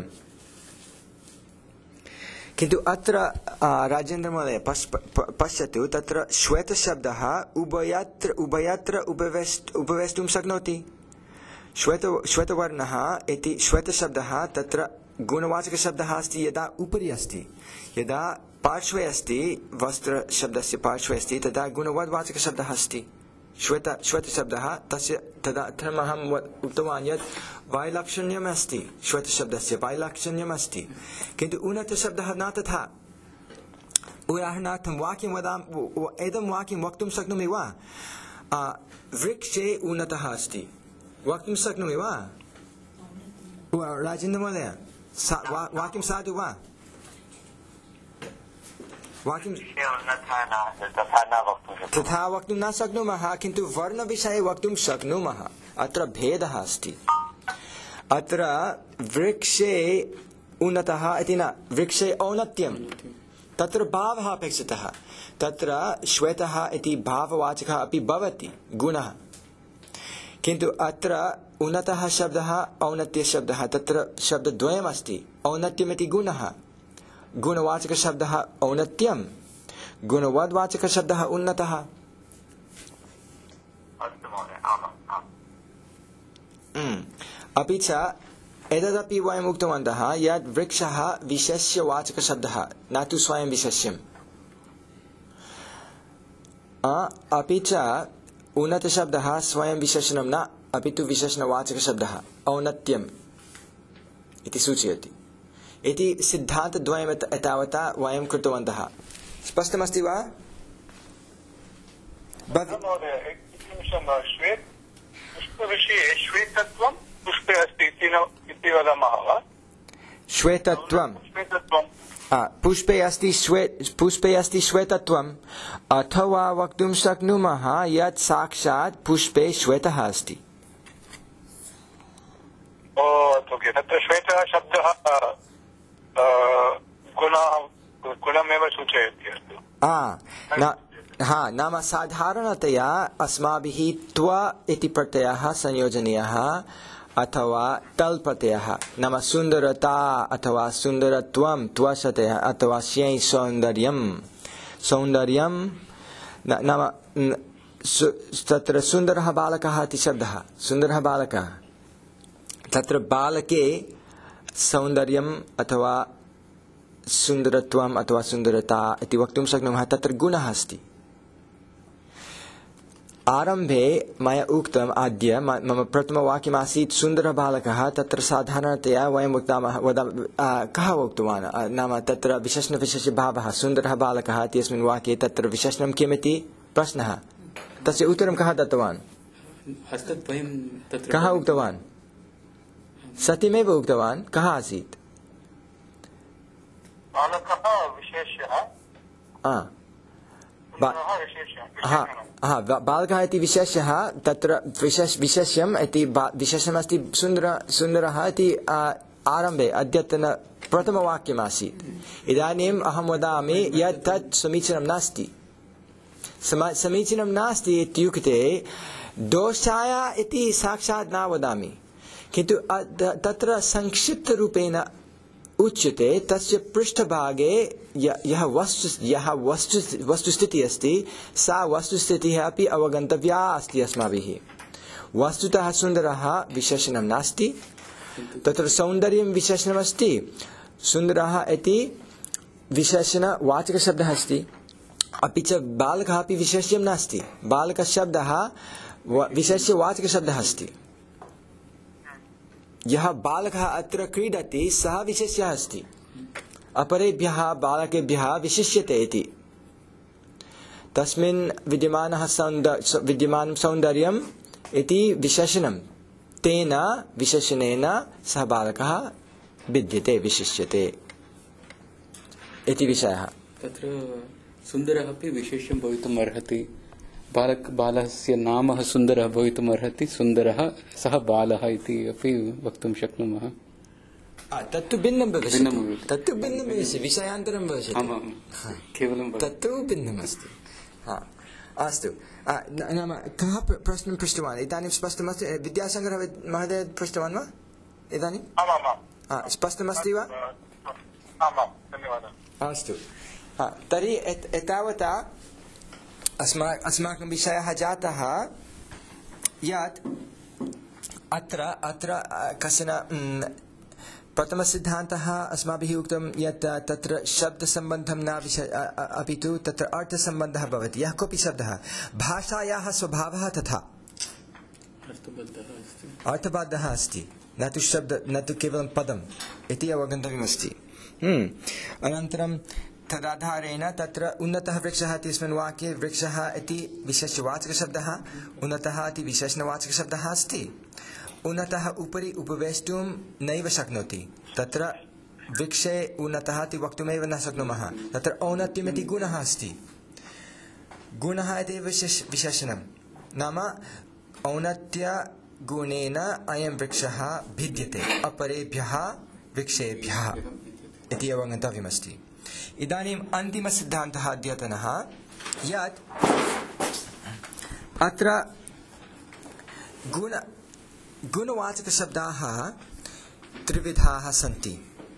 किन्तु अत्र राजेन्द्र महोदय पश्यतु तत्र श्वेतशब्दः उभयत्र उभयत्र उपवेष्टुं शक्नोति। श्वेत श्वेतवर्णः इति श्वेतशब्दः तत्र गुणवाचकशब्दः अस्ति यदा उपरि अस्ति। यदा पार्श्वे अस्ति वस्त्रशब्दस्य पार्श्वे अस्ति तदा गुणवद्वाचकशब्दः अस्ति श्वेत श्वेतशब्दः। तस्य तदर्थम् अहम् उक्तवान् यत् वैलक्षण्यम् अस्ति श्वेतशब्दस्य वैलक्षण्यम् अस्ति। किन्तु उन्नतशब्दः न तथा। उदाहरणार्थं वाक्यं वदामः इदं वाक्यं वक्तुं शक्नोमि वा? वृक्षे उन्नतः अस्ति वक्तुं शक्नोमि वा राजेन्द्र महोदय? वाक्यं साधु वा? वाक्यं तथा वक्तुं न शक्नुमः किन्तु वर्णविषये वक्तुं शक्नुमः। अत्र भेदः अस्ति। अत्र वृक्षे उन्नतः इति न वृक्षे औन्नत्यं तत्र भावः अपेक्षितः। तत्र श्वेतः इति भाववाचकः अपि भवति गुणः। किन्तु अत्र उन्नतः शब्दः औन्नत्यशब्दः तत्र शब्दद्वयमस्ति। औन्नत्यमिति गुणः गुणवाचकशब्दः औन्नत्यं गुणवद्वाचकशब्दः उन्नतः। अपि च एतदपि वयम् उक्तवन्तः यत् वृक्षः विशेष्यवाचकशब्दः न तु स्वयं विशेष्यम्। अपि च उन्नतशब्दः स्वयं विशेषणं न अपि तु विशेषणवाचकशब्दः औन्नत्यम् इति सूचयति। इति सिद्धान्तद्वयम् एतावता वयं कृतवन्तः। स्पष्टमस्ति वा? पुष्पविषये श्वेतत्वं पुष्पे अस्ति इति वदामः वा? श्वेतत्वं पुष्पे अस्ति पुष्पे अस्ति श्वेतत्वम् अथवा वक्तुं शक्नुमः यत् साक्षात् पुष्पे श्वेतः अस्ति। तत्र श्वेतः शब्दः गुणमेव सूचयति। हा नाम साधारणतया अस्माभिः त्व इति प्रत्ययः संयोजनीयः अथवा तल् प्रत्ययः नाम सुन्दरता अथवा सुन्दरत्वं त्वशतयः अथवा स्यै सौन्दर्यं सौन्दर्यं नाम तत्र सुन्दरः बालकः इति शब्दः सुन्दरः बालकः तत्र बालके सौन्दर्यम् अथवा सुन्दरत्वम् अथवा सुन्दरता इति वक्तुं शक्नुमः तत्र गुणः अस्ति आरम्भे मया उक्तम् आद्य मम प्रथमवाक्यमासीत् सुन्दरः बालकः तत्र साधारणतया वयं वक्तामः कः उक्तवान् नाम तत्र विशेषणविशेषभावः सुन्दरः बालकः इत्यस्मिन् वाक्ये तत्र विशेषणं किमिति प्रश्नः तस्य उत्तरं कः दत्तवान् कः उक्तवान् सत्यमेव उक्तवान् कः आसीत् बालकः विशेष्यः हा बालकः इति विशेष्यः तत्र विशेष विशेष्यम् इति विशेषमस्ति सुन्दर सुन्दरः इति आरम्भे अद्यतन प्रथमवाक्यमासीत् इदानीम् अहं वदामि यत् तत् समीचीनं नास्ति समीचीनं नास्ति इत्युक्ते दोषाय इति साक्षात् न वदामि किन्तु तत्र संक्षिप्तरूपेण उच्यते तस्य पृष्ठभागे यः वस्तु यः वस्तु वस्तुस्थितिः अस्ति सा वस्तुस्थितिः अपि अवगन्तव्या अस्ति अस्माभिः वस्तुतः सुन्दरः विशेषणं नास्ति तत्र सौन्दर्यं विशेषणमस्ति सुन्दरः इति विशेषणवाचकशब्दः अस्ति अपि च बालकः अपि विशेष्यं नास्ति बालकशब्दः विशेष्यवाचकशब्दः अस्ति यः बालकः अत्र क्रीडति सः विशेष्यः अस्ति अपरेभ्यः बालकेभ्यः विशिष्यते इति तस्मिन् विद्यमानः सौन्दर्य विद्यमानं सौन्दर्यम् इति विशेषणं तेन विशेषणेन सः बालकः विद्यते विशिष्यते इति विषयः तत्र सुन्दरः अपि विशेष्यं भवितुम् अर्हति बालक बालस्य नाम सुन्दरः भवितुम् अर्हति सुन्दरः सः बालः इति अपि वक्तुं शक्नुमः तत्तु भिन्नं भविष्यति तत्तु भिन्नं भविष्यति विषयान्तरं भविष्यति केवलं तत्तु भिन्नम् अस्ति अस्तु नाम कः प्रश्नं पृष्टवान् इदानीं स्पष्टमस्ति विद्यासागरः महोदय पृष्टवान् वा इदानीं स्पष्टमस्ति वा अस्तु तर्हि एतावता अस्मा अस्माकं विषयः जातः यत् अत्र अत्र कश्चन प्रथमसिद्धान्तः अस्माभिः उक्तं यत् तत्र शब्दसम्बन्धं न विषय अपि तु तत्र अर्थसम्बन्धः भवति यः कोऽपि शब्दः भाषायाः स्वभावः तथा अर्थबद्धः अस्ति न तु शब्द न तु केवलं पदम् इति अवगन्तव्यमस्ति अनन्तरं तदाधारेण तत्र उन्नतः वृक्षः इत्यस्मिन् वाक्ये वृक्षः इति विशेषवाचकशब्दः उन्नतः इति विशेषणवाचकशब्दः अस्ति उन्नतः उपरि उपवेष्टुं नैव शक्नोति तत्र वृक्षे उन्नतः इति वक्तुमेव न शक्नुमः तत्र औन्नत्यम् इति गुणः अस्ति गुणः इति विशेष विशेषणं नाम औन्नत्यगुणेन अयं वृक्षः भिद्यते अपरेभ्यः वृक्षेभ्यः इति अवगन्तव्यमस्ति इदानीम् अन्तिमसिद्धान्तः अद्यतनः यत् अत्र गुण गुणवाचकशब्दाः त्रिविधाः सन्ति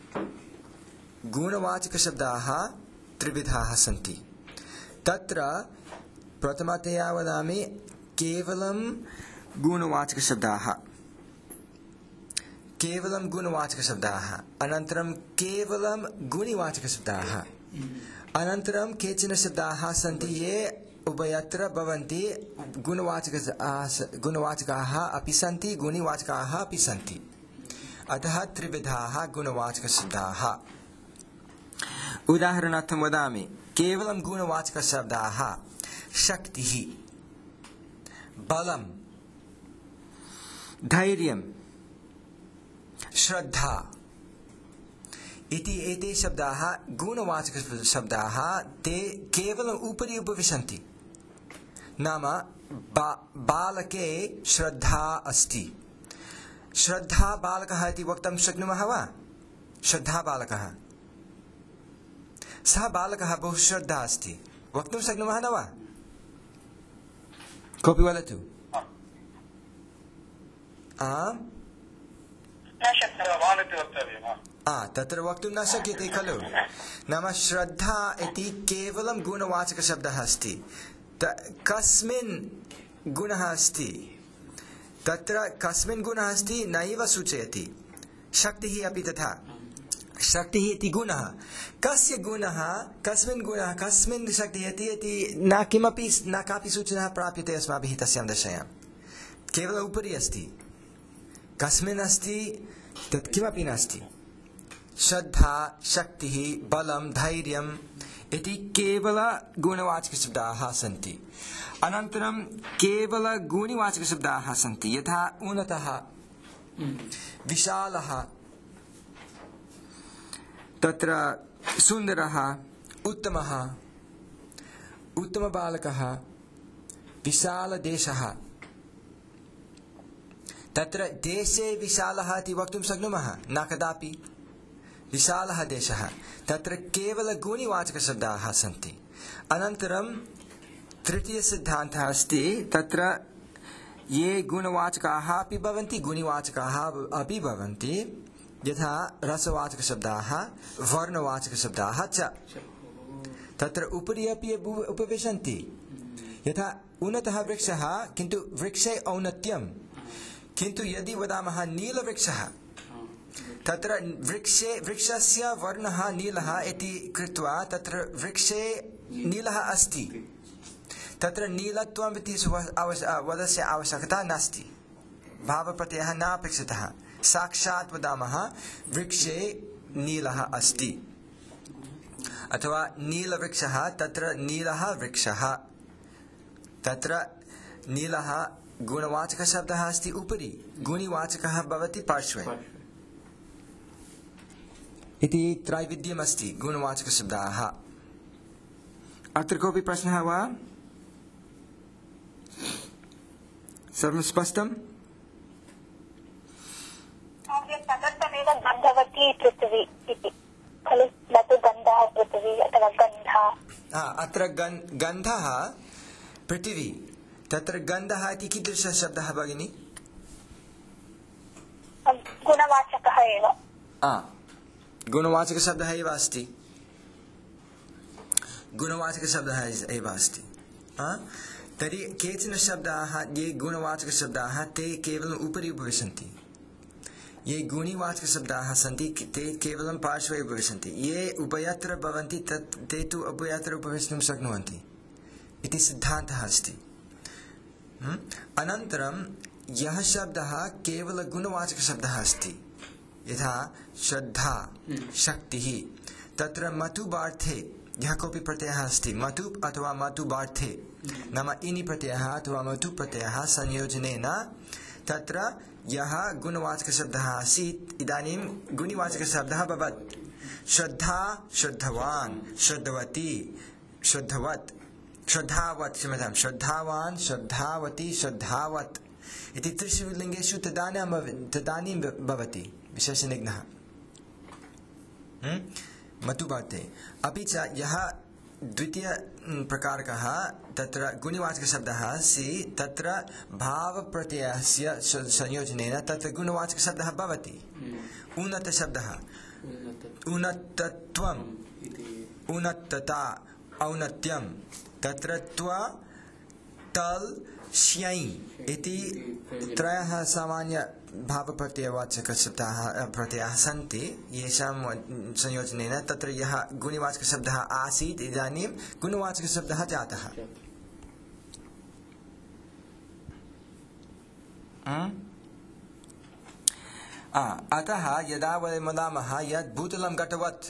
गुणवाचकशब्दाः त्रिविधाः सन्ति तत्र प्रथमतया वदामि केवलं गुणवाचकशब्दाः केवलं गुणवाचकशब्दाः अनन्तरं केवलं गुणिवाचकशब्दाः अनन्तरं केचन शब्दाः सन्ति ये उभयत्र भवन्ति गुणवाचक गुणवाचकाः अपि सन्ति गुणिवाचकाः अपि सन्ति अतः त्रिविधाः गुणवाचकशब्दाः उदाहरणार्थं वदामि केवलं गुणवाचकशब्दाः शक्तिः बलं धैर्यं श्रद्धा इति एते शब्दाः गुणवाचकशब्दाः ते केवलम् उपरि उपविशन्ति नाम बा बालके श्रद्धा अस्ति श्रद्धा बालकः इति वक्तुं शक्नुमः वा श्रद्धा बालकः सः बालकः बहु श्रद्धा अस्ति वक्तुं शक्नुमः न वा कोऽपि वदतु। तत्र वक्तुं न शक्यते खलु। नाम श्रद्धा इति केवलं गुणवाचकशब्दः अस्ति। कस्मिन् गुणः अस्ति, तत्र कस्मिन् गुणः अस्ति नैव सूचयति। शक्तिः अपि तथा। शक्तिः इति गुणः, कस्य गुणः, कस्मिन् गुणः, कस्मिन् शक्तिः इति न किमपि न कापि सूचना प्राप्यते अस्माभिः तस्यां दशायां। केवल उपरि अस्ति, कस्मिन् अस्ति तत् किमपि नास्ति। श्रद्धा, शक्तिः, बलं, धैर्यम् इति केवल गुणवाचकशब्दाः सन्ति। अनन्तरं केवल गुणवाचकशब्दाः सन्ति, यथा उन्नतः, विशालः, तत्र सुन्दरः, उत्तमः, उत्तमबालकः, विशालदेशः। तत्र देशे विशालः इति वक्तुं शक्नुमः न कदापि। विशालः देशः, तत्र केवल गुणवाचकशब्दाः सन्ति। अनन्तरं तृतीयसिद्धान्तः अस्ति, तत्र ये गुणवाचकाः अपि भवन्ति, गुणवाचकाः अपि भवन्ति, यथा रसवाचकशब्दाः, वर्णवाचकशब्दाः च। तत्र उपरि अपि उपविशन्ति। यथा उन्नतः वृक्षः, किन्तु वृक्षे औन्नत्यं। किन्तु यदि वदामः नीलवृक्षः, तत्र वृक्षे वृक्षस्य वर्णः नीलः इति कृत्वा तत्र वृक्षे नीलः अस्ति। तत्र नीलत्वम् इति वदस्य आवश्यकता नास्ति। भावप्रत्ययः न अपेक्षितः। साक्षात् वदामः वृक्षे नीलः अस्ति, अथवा नीलवृक्षः, तत्र नीलः वृक्षः। तत्र नीलः गुणवाचकशब्दः अस्ति उपरि, गुणिवाचकः भवति पार्श्वे इति त्रैविध्यम् अस्ति गुणवाचकशब्दाः। अत्र कोऽपि प्रश्नः वा? सर्वं स्पष्टम्? तदर्थमेव गन्धवती पृथिवी इति खलु, न तु गन्धः पृथिवी अथवा गन्धः। अत्र गन्धः पृथिवी। तत्र गन्धः इति कीदृशः शब्दः भगिनी? गुणवाचकः एव। गुणवाचकशब्दः एव अस्ति। गुणवाचकशब्दः एव अस्ति। तर्हि केचन शब्दाः ये गुणवाचकशब्दाः ते केवलम् उपरि उपविशन्ति। ये गुणिवाचकशब्दाः सन्ति ते केवलं पार्श्वे उपविशन्ति। ये उभयत्र भवन्ति तत् ते तु उभयत्र उपविष्टुं शक्नुवन्ति इति सिद्धान्तः अस्ति। अनन्तरं यः शब्दः केवल गुणवाचकशब्दः अस्ति, यथा श्रद्धा, शक्तिः, तत्र मतुबार्थे यः कोऽपि प्रत्ययः अस्ति, मतु अथवा मतुबार्थे, नाम इनि प्रत्ययः अथवा मतु प्रत्ययः संयोजनेन तत्र यः गुणवाचकशब्दः आसीत् इदानीं गुणिवाचकशब्दः भवत्। श्रद्धा, श्रद्धवान्, श्रद्धवती, श्रद्धवत्, श्रद्धावत्, क्षम्यतां, श्रद्धावान्, श्रद्धावती, श्रद्धावत् इति त्रिषु लिङ्गेषु तदानीं तदानीं भवति विशेषनिघ्नः मतुबार्थे। अपि च यः द्वितीय प्रकारकः तत्र गुणिवाचकशब्दः अस्ति, तत्र भावप्रत्ययस्य संयोजनेन तत्र गुणवाचकशब्दः भवति। उन्नतशब्दः, उन्नतत्वम्, उन्नतता, औन्नत्यं, तत्र त्व, तल्, श्यै इति त्रयः सामान्य भावप्रत्ययवाचकशब्दाः प्रत्ययाः सन्ति, येषां संयोजनेन तत्र यः गुणिवाचकशब्दः आसीत् इदानीं गुणवाचकशब्दः जातः। अतः यदा वयं वदामः यत् भूतलं घटवत्,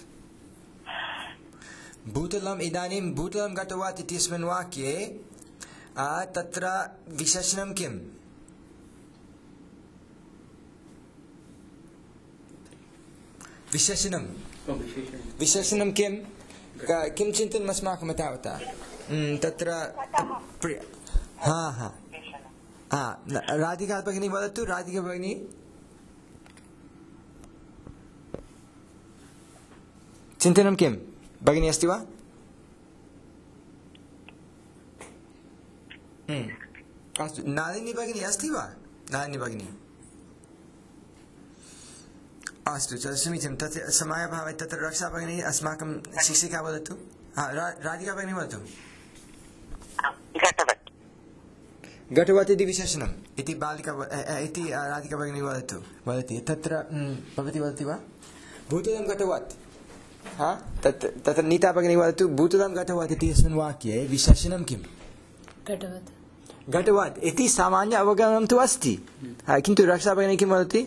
भूतलम् इदानीं भूतलं घटवत् इत्यस्मिन् वाक्ये तत्र विशेषणं किम्? विशेषणं विशेषणं किं किं चिन्तनम् अस्माकं तावता तत्र हा हा हा राधिका भगिनी वदतु। राधिका भगिनी, चिन्तनं किं भगिनी अस्ति वा? अस्तु नालिनी भगिनी अस्ति वा नालिनी भगिनी अस्तु समीचीनं तत् समयाभावे तत्र रक्षा भगिनी अस्माकं शिक्षिका वदतु राधिका भगिनी वदतु घटवत् घटवत् इति विशेषणम् इति बालिका इति राधिका भगिनी वदतु वदति तत्र भवती वदति वा भूतलं घटवत् हा तत् तत्र नीता भगिनी वदतु भूतलं घटवत् इति अस्मिन् वाक्ये विशेषणं किम् घटवत् घटवत् इति सामान्य अवगमनं तु अस्ति किन्तु रक्षा भगिनी किं वदति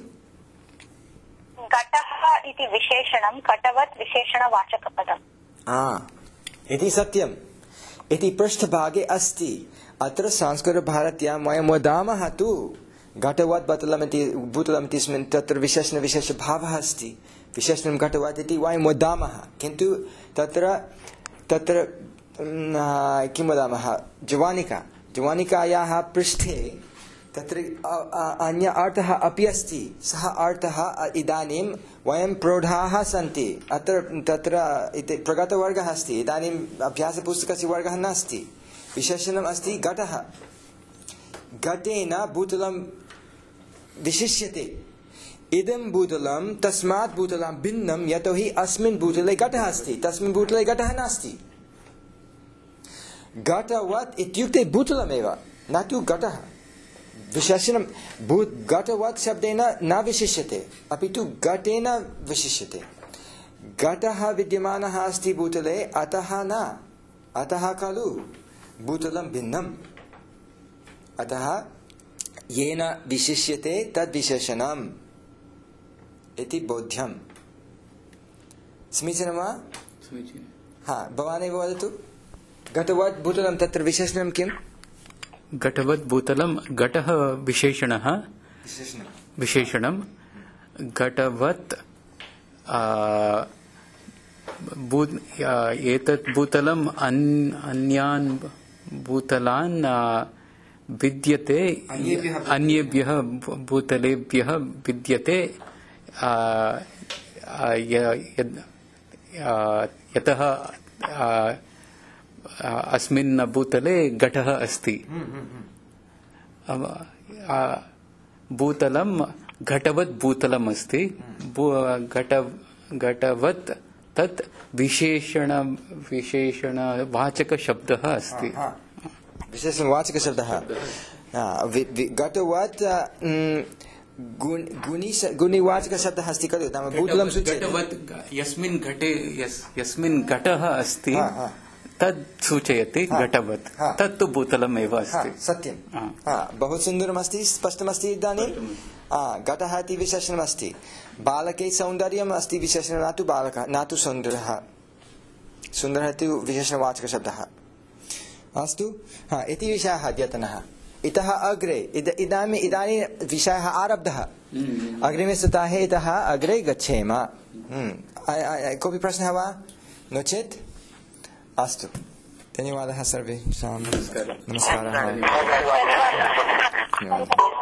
घटः इति विशेषणं घटवत् विशेषणवाचकपदम् इति सत्यम् इति पृष्ठभागे अस्ति अत्र संस्कृतभारत्यां वयं वदामः तु घटवत् भूतलम् इति भूतलम् इत्यस्मिन् तत्र विशेषणविशेषभावः अस्ति विशेषणं घटवत् इति वयं वदामः किन्तु तत्र तत्र किं वदामः जवानिका जवानिकायाः पृष्ठे तत्र अन्य अर्थः अपि अस्ति सः अर्थः इदानीं वयं प्रौढाः सन्ति अत्र तत्र प्रगतवर्गः अस्ति इदानीम् अभ्यासपुस्तकस्य वर्गः नास्ति विशेषणम् अस्ति घटः घटेन भूतलं विशिष्यते इदं भूतलं तस्मात् भूतलं भिन्नं यतोहि अस्मिन् भूतले घटः अस्ति तस्मिन् भूतले घटः नास्ति घटवत् इत्युक्ते भूतलमेव न तु घटः विशेषणं घटवत् शब्देन न विशिष्यते अपि तु घटेन विशिष्यते घटः विद्यमानः अस्ति भूतले अतः न अतः खलु भूतलं भिन्नम् अतः येन विशिष्यते तद् विशेषणम् इति बोध्यम् समीचीनं वा हा भवानेव वदतु घटवत् भूतलं तत्र विशेषणं किम् घटवत् भूतलं घटः विशेषणः विशेषणं घटवत् एतत् भूतलम् अन्यान् भूतलान् विद्यते अन्येभ्यः भूतलेभ्यः विद्यते यतः अस्मिन् भूतले घटः अस्ति भूतलं घटवत् भूतलम् अस्ति घट घटवत् तत् विशेषण विशेषणवाचकशब्दः अस्ति विशेषणवाचकशब्दः घटवत् गुणिवाचकशब्दः अस्ति खलु नाम भूतलं सूचयति यस्मिन् घटे यस्मिन् घटः अस्ति तद् सूचयति घटवत् तत्तु भूतलमेव अस्ति सत्यं बहु सुन्दरमस्ति स्पष्टमस्ति इदानीं घटः इति विशेषणमस्ति बालके सौन्दर्यम् अस्ति विशेषणं न तु बालकः न तु सुन्दरः सुन्दरः इति विशेषणवाचकशब्दः अस्तु इति विषयः अद्यतनः इतः अग्रे इदानीम् इदानीं विषयः आरब्धः अग्रिमे सप्ताहे इतः अग्रे गच्छेम कोऽपि प्रश्नः वा नो चेत् अस्तु धन्यवादः सर्वेषां नमस्कारः।